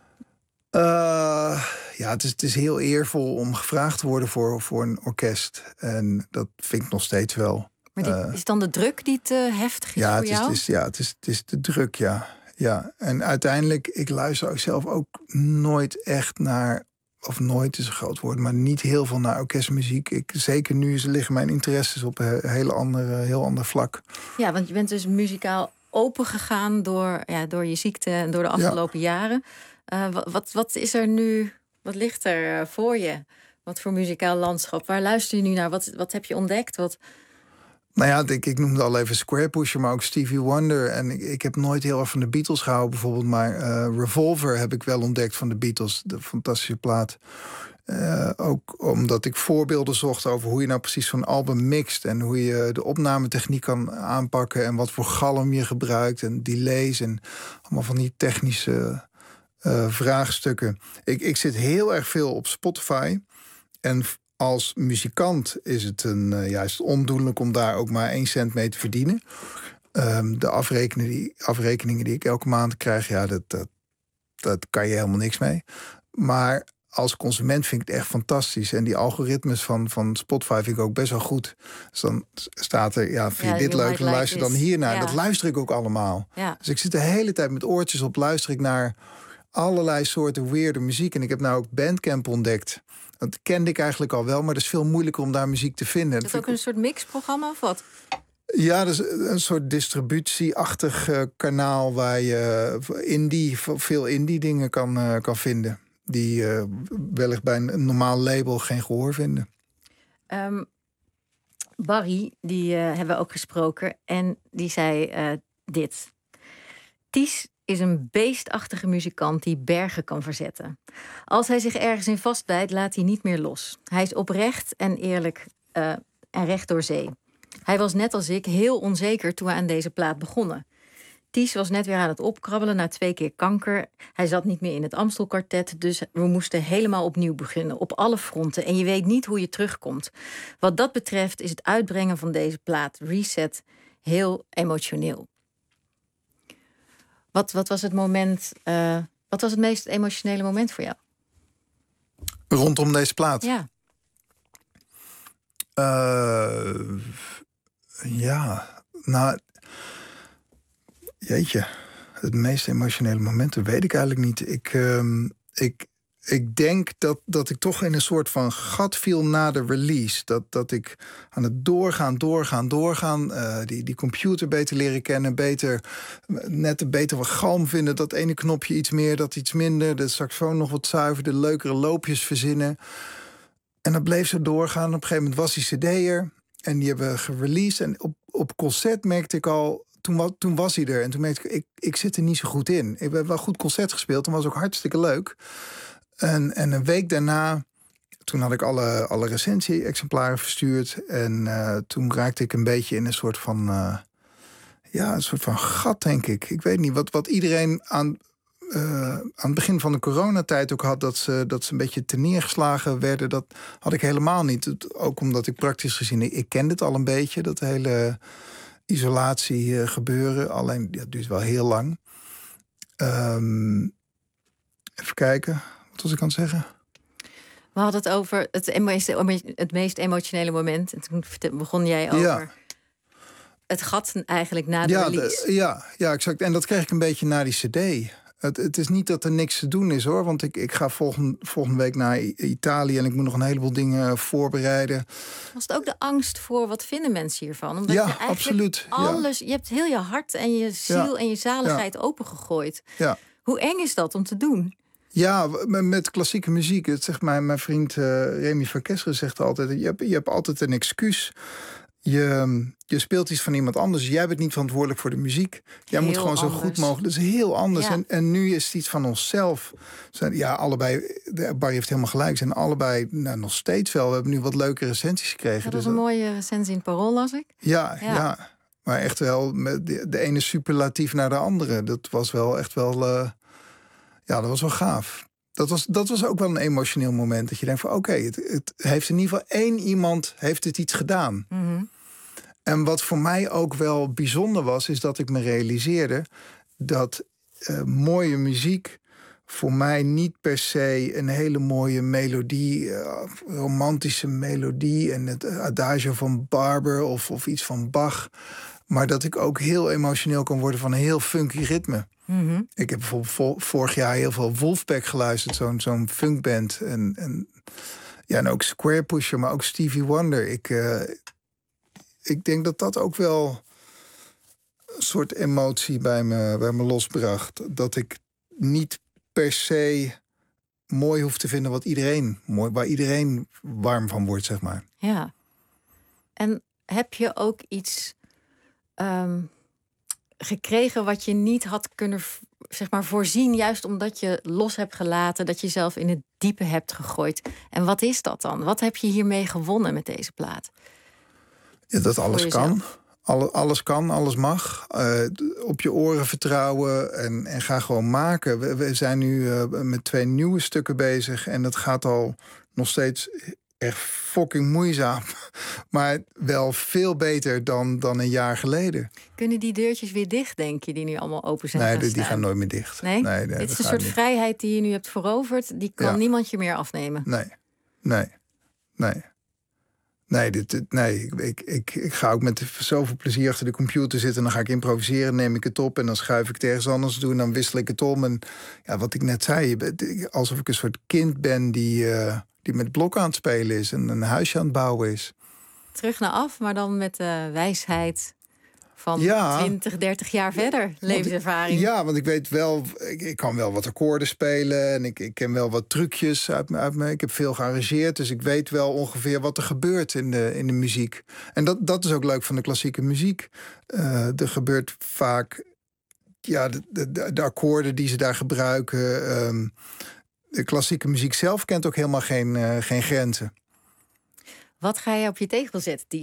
Uh, ja, het is, het is heel eervol om gevraagd te worden voor, voor een orkest. En dat vind ik nog steeds wel. Maar die, uh, is dan de druk die te uh, heftig is ja, voor het is, jou? Het is, ja, het is, het is de druk, ja. Ja, en uiteindelijk, ik luister ook zelf ook nooit echt naar... of nooit is een groot woord, maar niet heel veel naar orkestmuziek. Ik, zeker nu liggen mijn interesses op een heel ander, heel ander vlak. Ja, want je bent dus muzikaal opengegaan door, ja, door je ziekte en door de afgelopen ja. jaren. Uh, wat, wat, wat is er nu, wat ligt er voor je? Wat voor muzikaal landschap? Waar luister je nu naar? Wat, wat heb je ontdekt? Wat... Nou ja, ik, ik noemde al even Squarepusher, maar ook Stevie Wonder. En ik, ik heb nooit heel erg van de Beatles gehouden bijvoorbeeld. Maar uh, Revolver heb ik wel ontdekt van de Beatles. De fantastische plaat. Uh, ook omdat ik voorbeelden zocht over hoe je nou precies zo'n album mixt. En hoe je de opnametechniek kan aanpakken. En wat voor galm je gebruikt. En delays en allemaal van die technische uh, vraagstukken. Ik, ik zit heel erg veel op Spotify. En... Als muzikant is het een, uh, juist ondoenlijk om daar ook maar één cent mee te verdienen. Um, de afrekeningen die, afrekeningen die ik elke maand krijg, ja, dat, dat, dat kan je helemaal niks mee. Maar als consument vind ik het echt fantastisch. En die algoritmes van, van Spotify vind ik ook best wel goed. Dus dan staat er, ja, vind je ja, dit leuk, dan luister dan hiernaar. Ja. Dat luister ik ook allemaal. Ja. Dus ik zit de hele tijd met oortjes op, luister ik naar allerlei soorten weirde muziek. En ik heb nou ook Bandcamp ontdekt. Dat kende ik eigenlijk al wel, maar het is veel moeilijker om daar muziek te vinden. Is dat ook een soort mixprogramma of wat? Ja, dat is een soort distributieachtig uh, kanaal waar je indie, veel indie dingen kan, uh, kan vinden. Die uh, wellicht bij een normaal label geen gehoor vinden. Um, Barry, die uh, hebben we ook gesproken. En die zei uh, dit. Ties is een beestachtige muzikant die bergen kan verzetten. Als hij zich ergens in vastbijt, laat hij niet meer los. Hij is oprecht en eerlijk uh, en recht door zee. Hij was net als ik heel onzeker toen we aan deze plaat begonnen. Ties was net weer aan het opkrabbelen na twee keer kanker. Hij zat niet meer in het Amstelkwartet, dus we moesten helemaal opnieuw beginnen. Op alle fronten. En je weet niet hoe je terugkomt. Wat dat betreft is het uitbrengen van deze plaat, Reset, heel emotioneel. Wat, wat was het moment... Uh, wat was het meest emotionele moment voor jou? Rondom deze plaat? Ja. Uh, ja, nou... Jeetje, het meest emotionele moment, dat weet ik eigenlijk niet. Ik, uh, ik, ik denk dat, dat ik toch in een soort van gat viel na de release. Dat, dat ik aan het doorgaan, doorgaan, doorgaan... Uh, die, die computer beter leren kennen, beter, net een beter wat galm vinden. Dat ene knopje iets meer, dat iets minder. De saxofoon nog wat zuiverder, leukere loopjes verzinnen. En dat bleef zo doorgaan. Op een gegeven moment was die cd er. En die hebben we gereleased. En op, op concert merkte ik al... Toen, toen was hij er en toen merkte ik, ik, ik zit er niet zo goed in. Ik heb wel goed concert gespeeld, toen was ook hartstikke leuk. En, en een week daarna, toen had ik alle, alle recensie-exemplaren verstuurd. En uh, toen raakte ik een beetje in een soort van... Uh, ja, een soort van gat, denk ik. Ik weet niet, wat, wat iedereen aan, uh, aan het begin van de coronatijd ook had... Dat ze, dat ze een beetje teneergeslagen werden, dat had ik helemaal niet. Ook omdat ik praktisch gezien, ik, ik kende het al een beetje, dat hele... isolatie uh, gebeuren. Alleen, dat duurt wel heel lang. Um, even kijken. Wat was ik aan het zeggen? We hadden het over het meest, het meest emotionele moment. En toen begon jij over ja. het gat eigenlijk na de ja, release. De, ja, ja, exact. En dat kreeg ik een beetje na die cd. Het, het is niet dat er niks te doen is, hoor. Want ik, ik ga volgende, volgende week naar Italië... en ik moet nog een heleboel dingen voorbereiden. Was het ook de angst voor wat vinden mensen hiervan? Omdat ja, je absoluut. Alles, ja. Je hebt heel je hart en je ziel ja. en je zaligheid ja. opengegooid. Ja. Hoe eng is dat om te doen? Ja, met klassieke muziek. Het zegt mijn, mijn vriend uh, Remy van Kesseren zegt altijd... Je hebt, je hebt altijd een excuus. Je, je speelt iets van iemand anders. Jij bent niet verantwoordelijk voor de muziek. Jij heel moet gewoon anders. Zo goed mogelijk. Dat is heel anders. Ja. En, en nu is het iets van onszelf. Ja, allebei. Barry heeft helemaal gelijk. Zijn allebei nou, nog steeds wel. We hebben nu wat leuke recensies gekregen. Ja, dat was dus een mooie recensie in het Parool, las ik. Ja, ja. ja. Maar echt wel met de, de ene superlatief naar de andere. Dat was wel echt wel... Uh, ja, dat was wel gaaf. Dat was, dat was ook wel een emotioneel moment. Dat je denkt van oké, okay, het, het heeft in ieder geval één iemand heeft het iets gedaan. Mm-hmm. En wat voor mij ook wel bijzonder was, is dat ik me realiseerde dat uh, mooie muziek voor mij niet per se een hele mooie melodie, uh, romantische melodie en het adagio van Barber of, of iets van Bach, maar dat ik ook heel emotioneel kan worden van een heel funky ritme. Mm-hmm. Ik heb bijvoorbeeld vorig jaar heel veel Wolfpack geluisterd, zo'n zo'n funkband. En, en, ja, en ook Square Pusher, maar ook Stevie Wonder. Ik, uh, ik denk dat dat ook wel een soort emotie bij me, bij me losbracht. Dat ik niet per se mooi hoef te vinden wat iedereen mooi, waar iedereen warm van wordt, zeg maar. Ja. En heb je ook iets... Um... gekregen wat je niet had kunnen, zeg maar, voorzien, juist omdat je los hebt gelaten, dat je zelf in het diepe hebt gegooid. En wat is dat dan? Wat heb je hiermee gewonnen met deze plaat? Ja, dat alles kan. Alle, alles kan, alles mag. Uh, op je oren vertrouwen en, en ga gewoon maken. We, we zijn nu uh, met twee nieuwe stukken bezig en dat gaat al nog steeds echt fucking moeizaam. Maar wel veel beter dan, dan een jaar geleden. Kunnen die deurtjes weer dicht, denk je, die nu allemaal open zijn? Nee, gaan die, die staan? gaan nooit meer dicht. Nee? nee, nee Dit is een soort niet. vrijheid die je nu hebt veroverd. Die kan ja. niemand je meer afnemen. Nee, nee, nee. Nee, dit, dit, nee. Ik, ik, ik, ik ga ook met zoveel plezier achter de computer zitten. Dan ga ik improviseren, neem ik het op en dan schuif ik het ergens anders doen. En dan wissel ik het om. En ja, wat ik net zei, alsof ik een soort kind ben die, uh, die met blokken aan het spelen is en een huisje aan het bouwen is. Terug naar af, maar dan met de wijsheid van ja, twintig, dertig jaar verder, levenservaring. Ja, want ik weet wel, ik, ik kan wel wat akkoorden spelen en ik, ik ken wel wat trucjes uit, uit me. Ik heb veel gearrangeerd, dus ik weet wel ongeveer wat er gebeurt in de, in de muziek. En dat, dat is ook leuk van de klassieke muziek. Uh, er gebeurt vaak, ja, de, de, de akkoorden die ze daar gebruiken. Um, de klassieke muziek zelf kent ook helemaal geen, uh, geen grenzen. Wat ga je op je tegel zetten, Ties?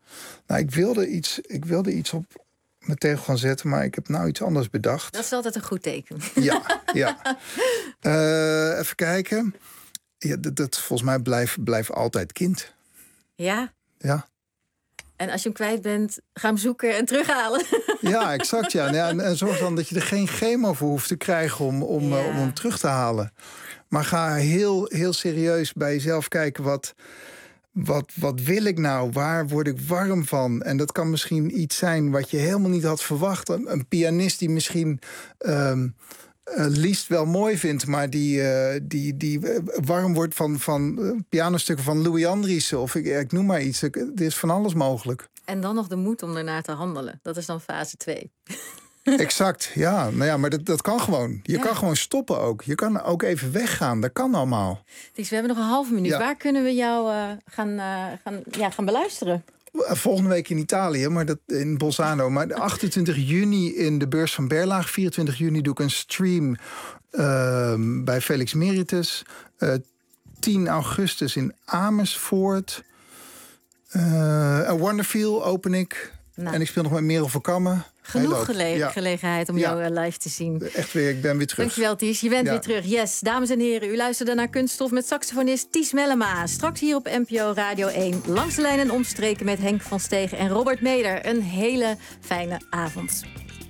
Nou, ik wilde iets, ik wilde iets op mijn tegel gaan zetten, maar ik heb nou iets anders bedacht. Dat is altijd een goed teken. Ja, ja. Uh, even kijken. Ja, dat, dat volgens mij blijft blijf altijd kind. Ja? Ja. En als je hem kwijt bent, ga hem zoeken en terughalen. Ja, exact. Ja. Ja, en, en zorg dan dat je er geen chemo voor hoeft te krijgen om, om, ja. uh, om hem terug te halen. Maar ga heel, heel serieus bij jezelf kijken, wat, wat, wat wil ik nou? Waar word ik warm van? En dat kan misschien iets zijn wat je helemaal niet had verwacht. Een, een pianist die misschien Um, Uh, liefst wel mooi vindt, maar die, uh, die, die warm wordt van, van uh, pianostukken van Louis Andriessen. Of ik, ik noem maar iets. Er is van alles mogelijk. En dan nog de moed om ernaar te handelen. Dat is dan fase twee. Exact, ja. Nou ja, maar dat, dat kan gewoon. Je ja. kan gewoon stoppen ook. Je kan ook even weggaan. Dat kan allemaal. Ties, we hebben nog een halve minuut. Ja. Waar kunnen we jou uh, gaan, uh, gaan, ja, gaan beluisteren? Volgende week in Italië, maar dat in Bolzano. Maar achtentwintig juni in de beurs van Berlage. vierentwintig juni doe ik een stream uh, bij Felix Meritus. Uh, tien augustus in Amersfoort. Uh, Wonderfeel open ik. Nou. En ik speel nog met Merel van Kammen. Genoeg gele- ja. gelegenheid om ja. jou uh, live te zien. Echt weer, ik ben weer terug. Dankjewel, Ties. Je bent ja. weer terug. Yes, dames en heren, u luisterde naar Kunststof met saxofonist Ties Mellema. Straks hier op N P O Radio één. Langs de lijn en omstreken met Henk van Stegen en Robert Meder. Een hele fijne avond.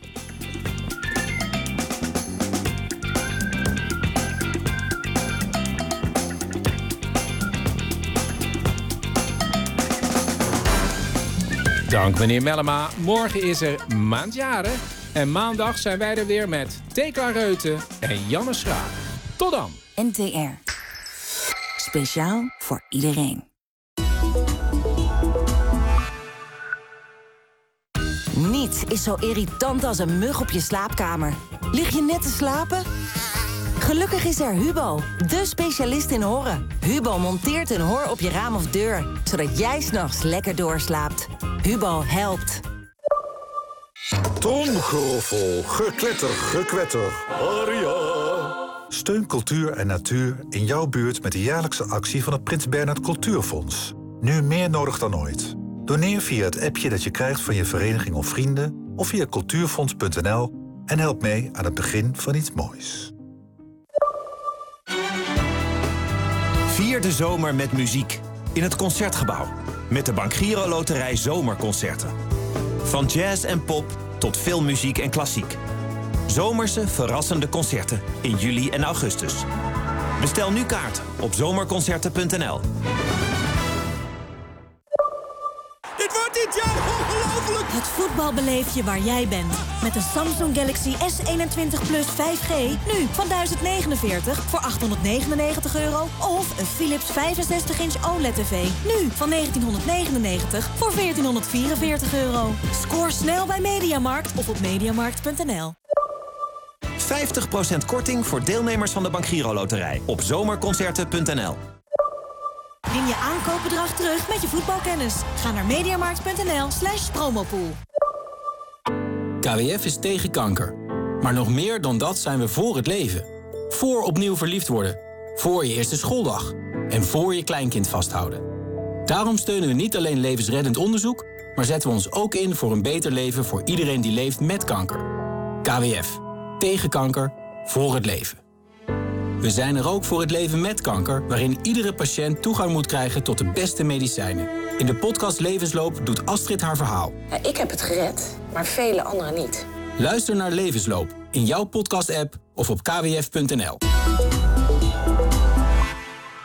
Dank meneer Mellema. Morgen is er Maandjaren. En maandag zijn wij er weer met Thekla Reuten en Janne Schraap. Tot dan. N T R. Speciaal voor iedereen. Niets is zo irritant als een mug op je slaapkamer. Lig je net te slapen? Gelukkig is er Hubo, de specialist in horen. Hubo monteert een hoor op je raam of deur, zodat jij 's nachts lekker doorslaapt. Hubo helpt. Tromgeroffel, gekletter, gekwetter. Aria. Steun cultuur en natuur in jouw buurt met de jaarlijkse actie van het Prins Bernhard Cultuurfonds. Nu meer nodig dan ooit. Doneer via het appje dat je krijgt van je vereniging of vrienden of via cultuurfonds punt n l en help mee aan het begin van iets moois. Vier de zomer met muziek in het Concertgebouw. Met de Bankgiro Loterij Zomerconcerten. Van jazz en pop tot filmmuziek en klassiek. Zomerse, verrassende concerten in juli en augustus. Bestel nu kaarten op zomerconcerten punt n l. Dit wordt dit jaar ongelooflijk! Het voetbal beleef je waar jij bent. Met de Samsung Galaxy S eenentwintig plus vijf G. Nu van duizend negenenveertig voor achthonderdnegenennegentig euro. Of een Philips vijfenzestig inch O L E D T V. Nu van negentienhonderdnegenennegentig voor veertienhonderdvierenveertig euro. Scoor snel bij Mediamarkt of op mediamarkt punt n l. vijftig procent korting voor deelnemers van de Bankgiro Loterij. Op zomerconcerten punt n l. Win je aankoopbedrag terug met je voetbalkennis. Ga naar mediamarkt punt n l slash promopool. K W F is tegen kanker. Maar nog meer dan dat zijn we voor het leven. Voor opnieuw verliefd worden. Voor je eerste schooldag. En voor je kleinkind vasthouden. Daarom steunen we niet alleen levensreddend onderzoek, maar zetten we ons ook in voor een beter leven voor iedereen die leeft met kanker. K W F. Tegen kanker. Voor het leven. We zijn er ook voor het leven met kanker, waarin iedere patiënt toegang moet krijgen tot de beste medicijnen. In de podcast Levensloop doet Astrid haar verhaal. Ja, ik heb het gered, maar vele anderen niet. Luister naar Levensloop in jouw podcast-app of op k w f punt n l.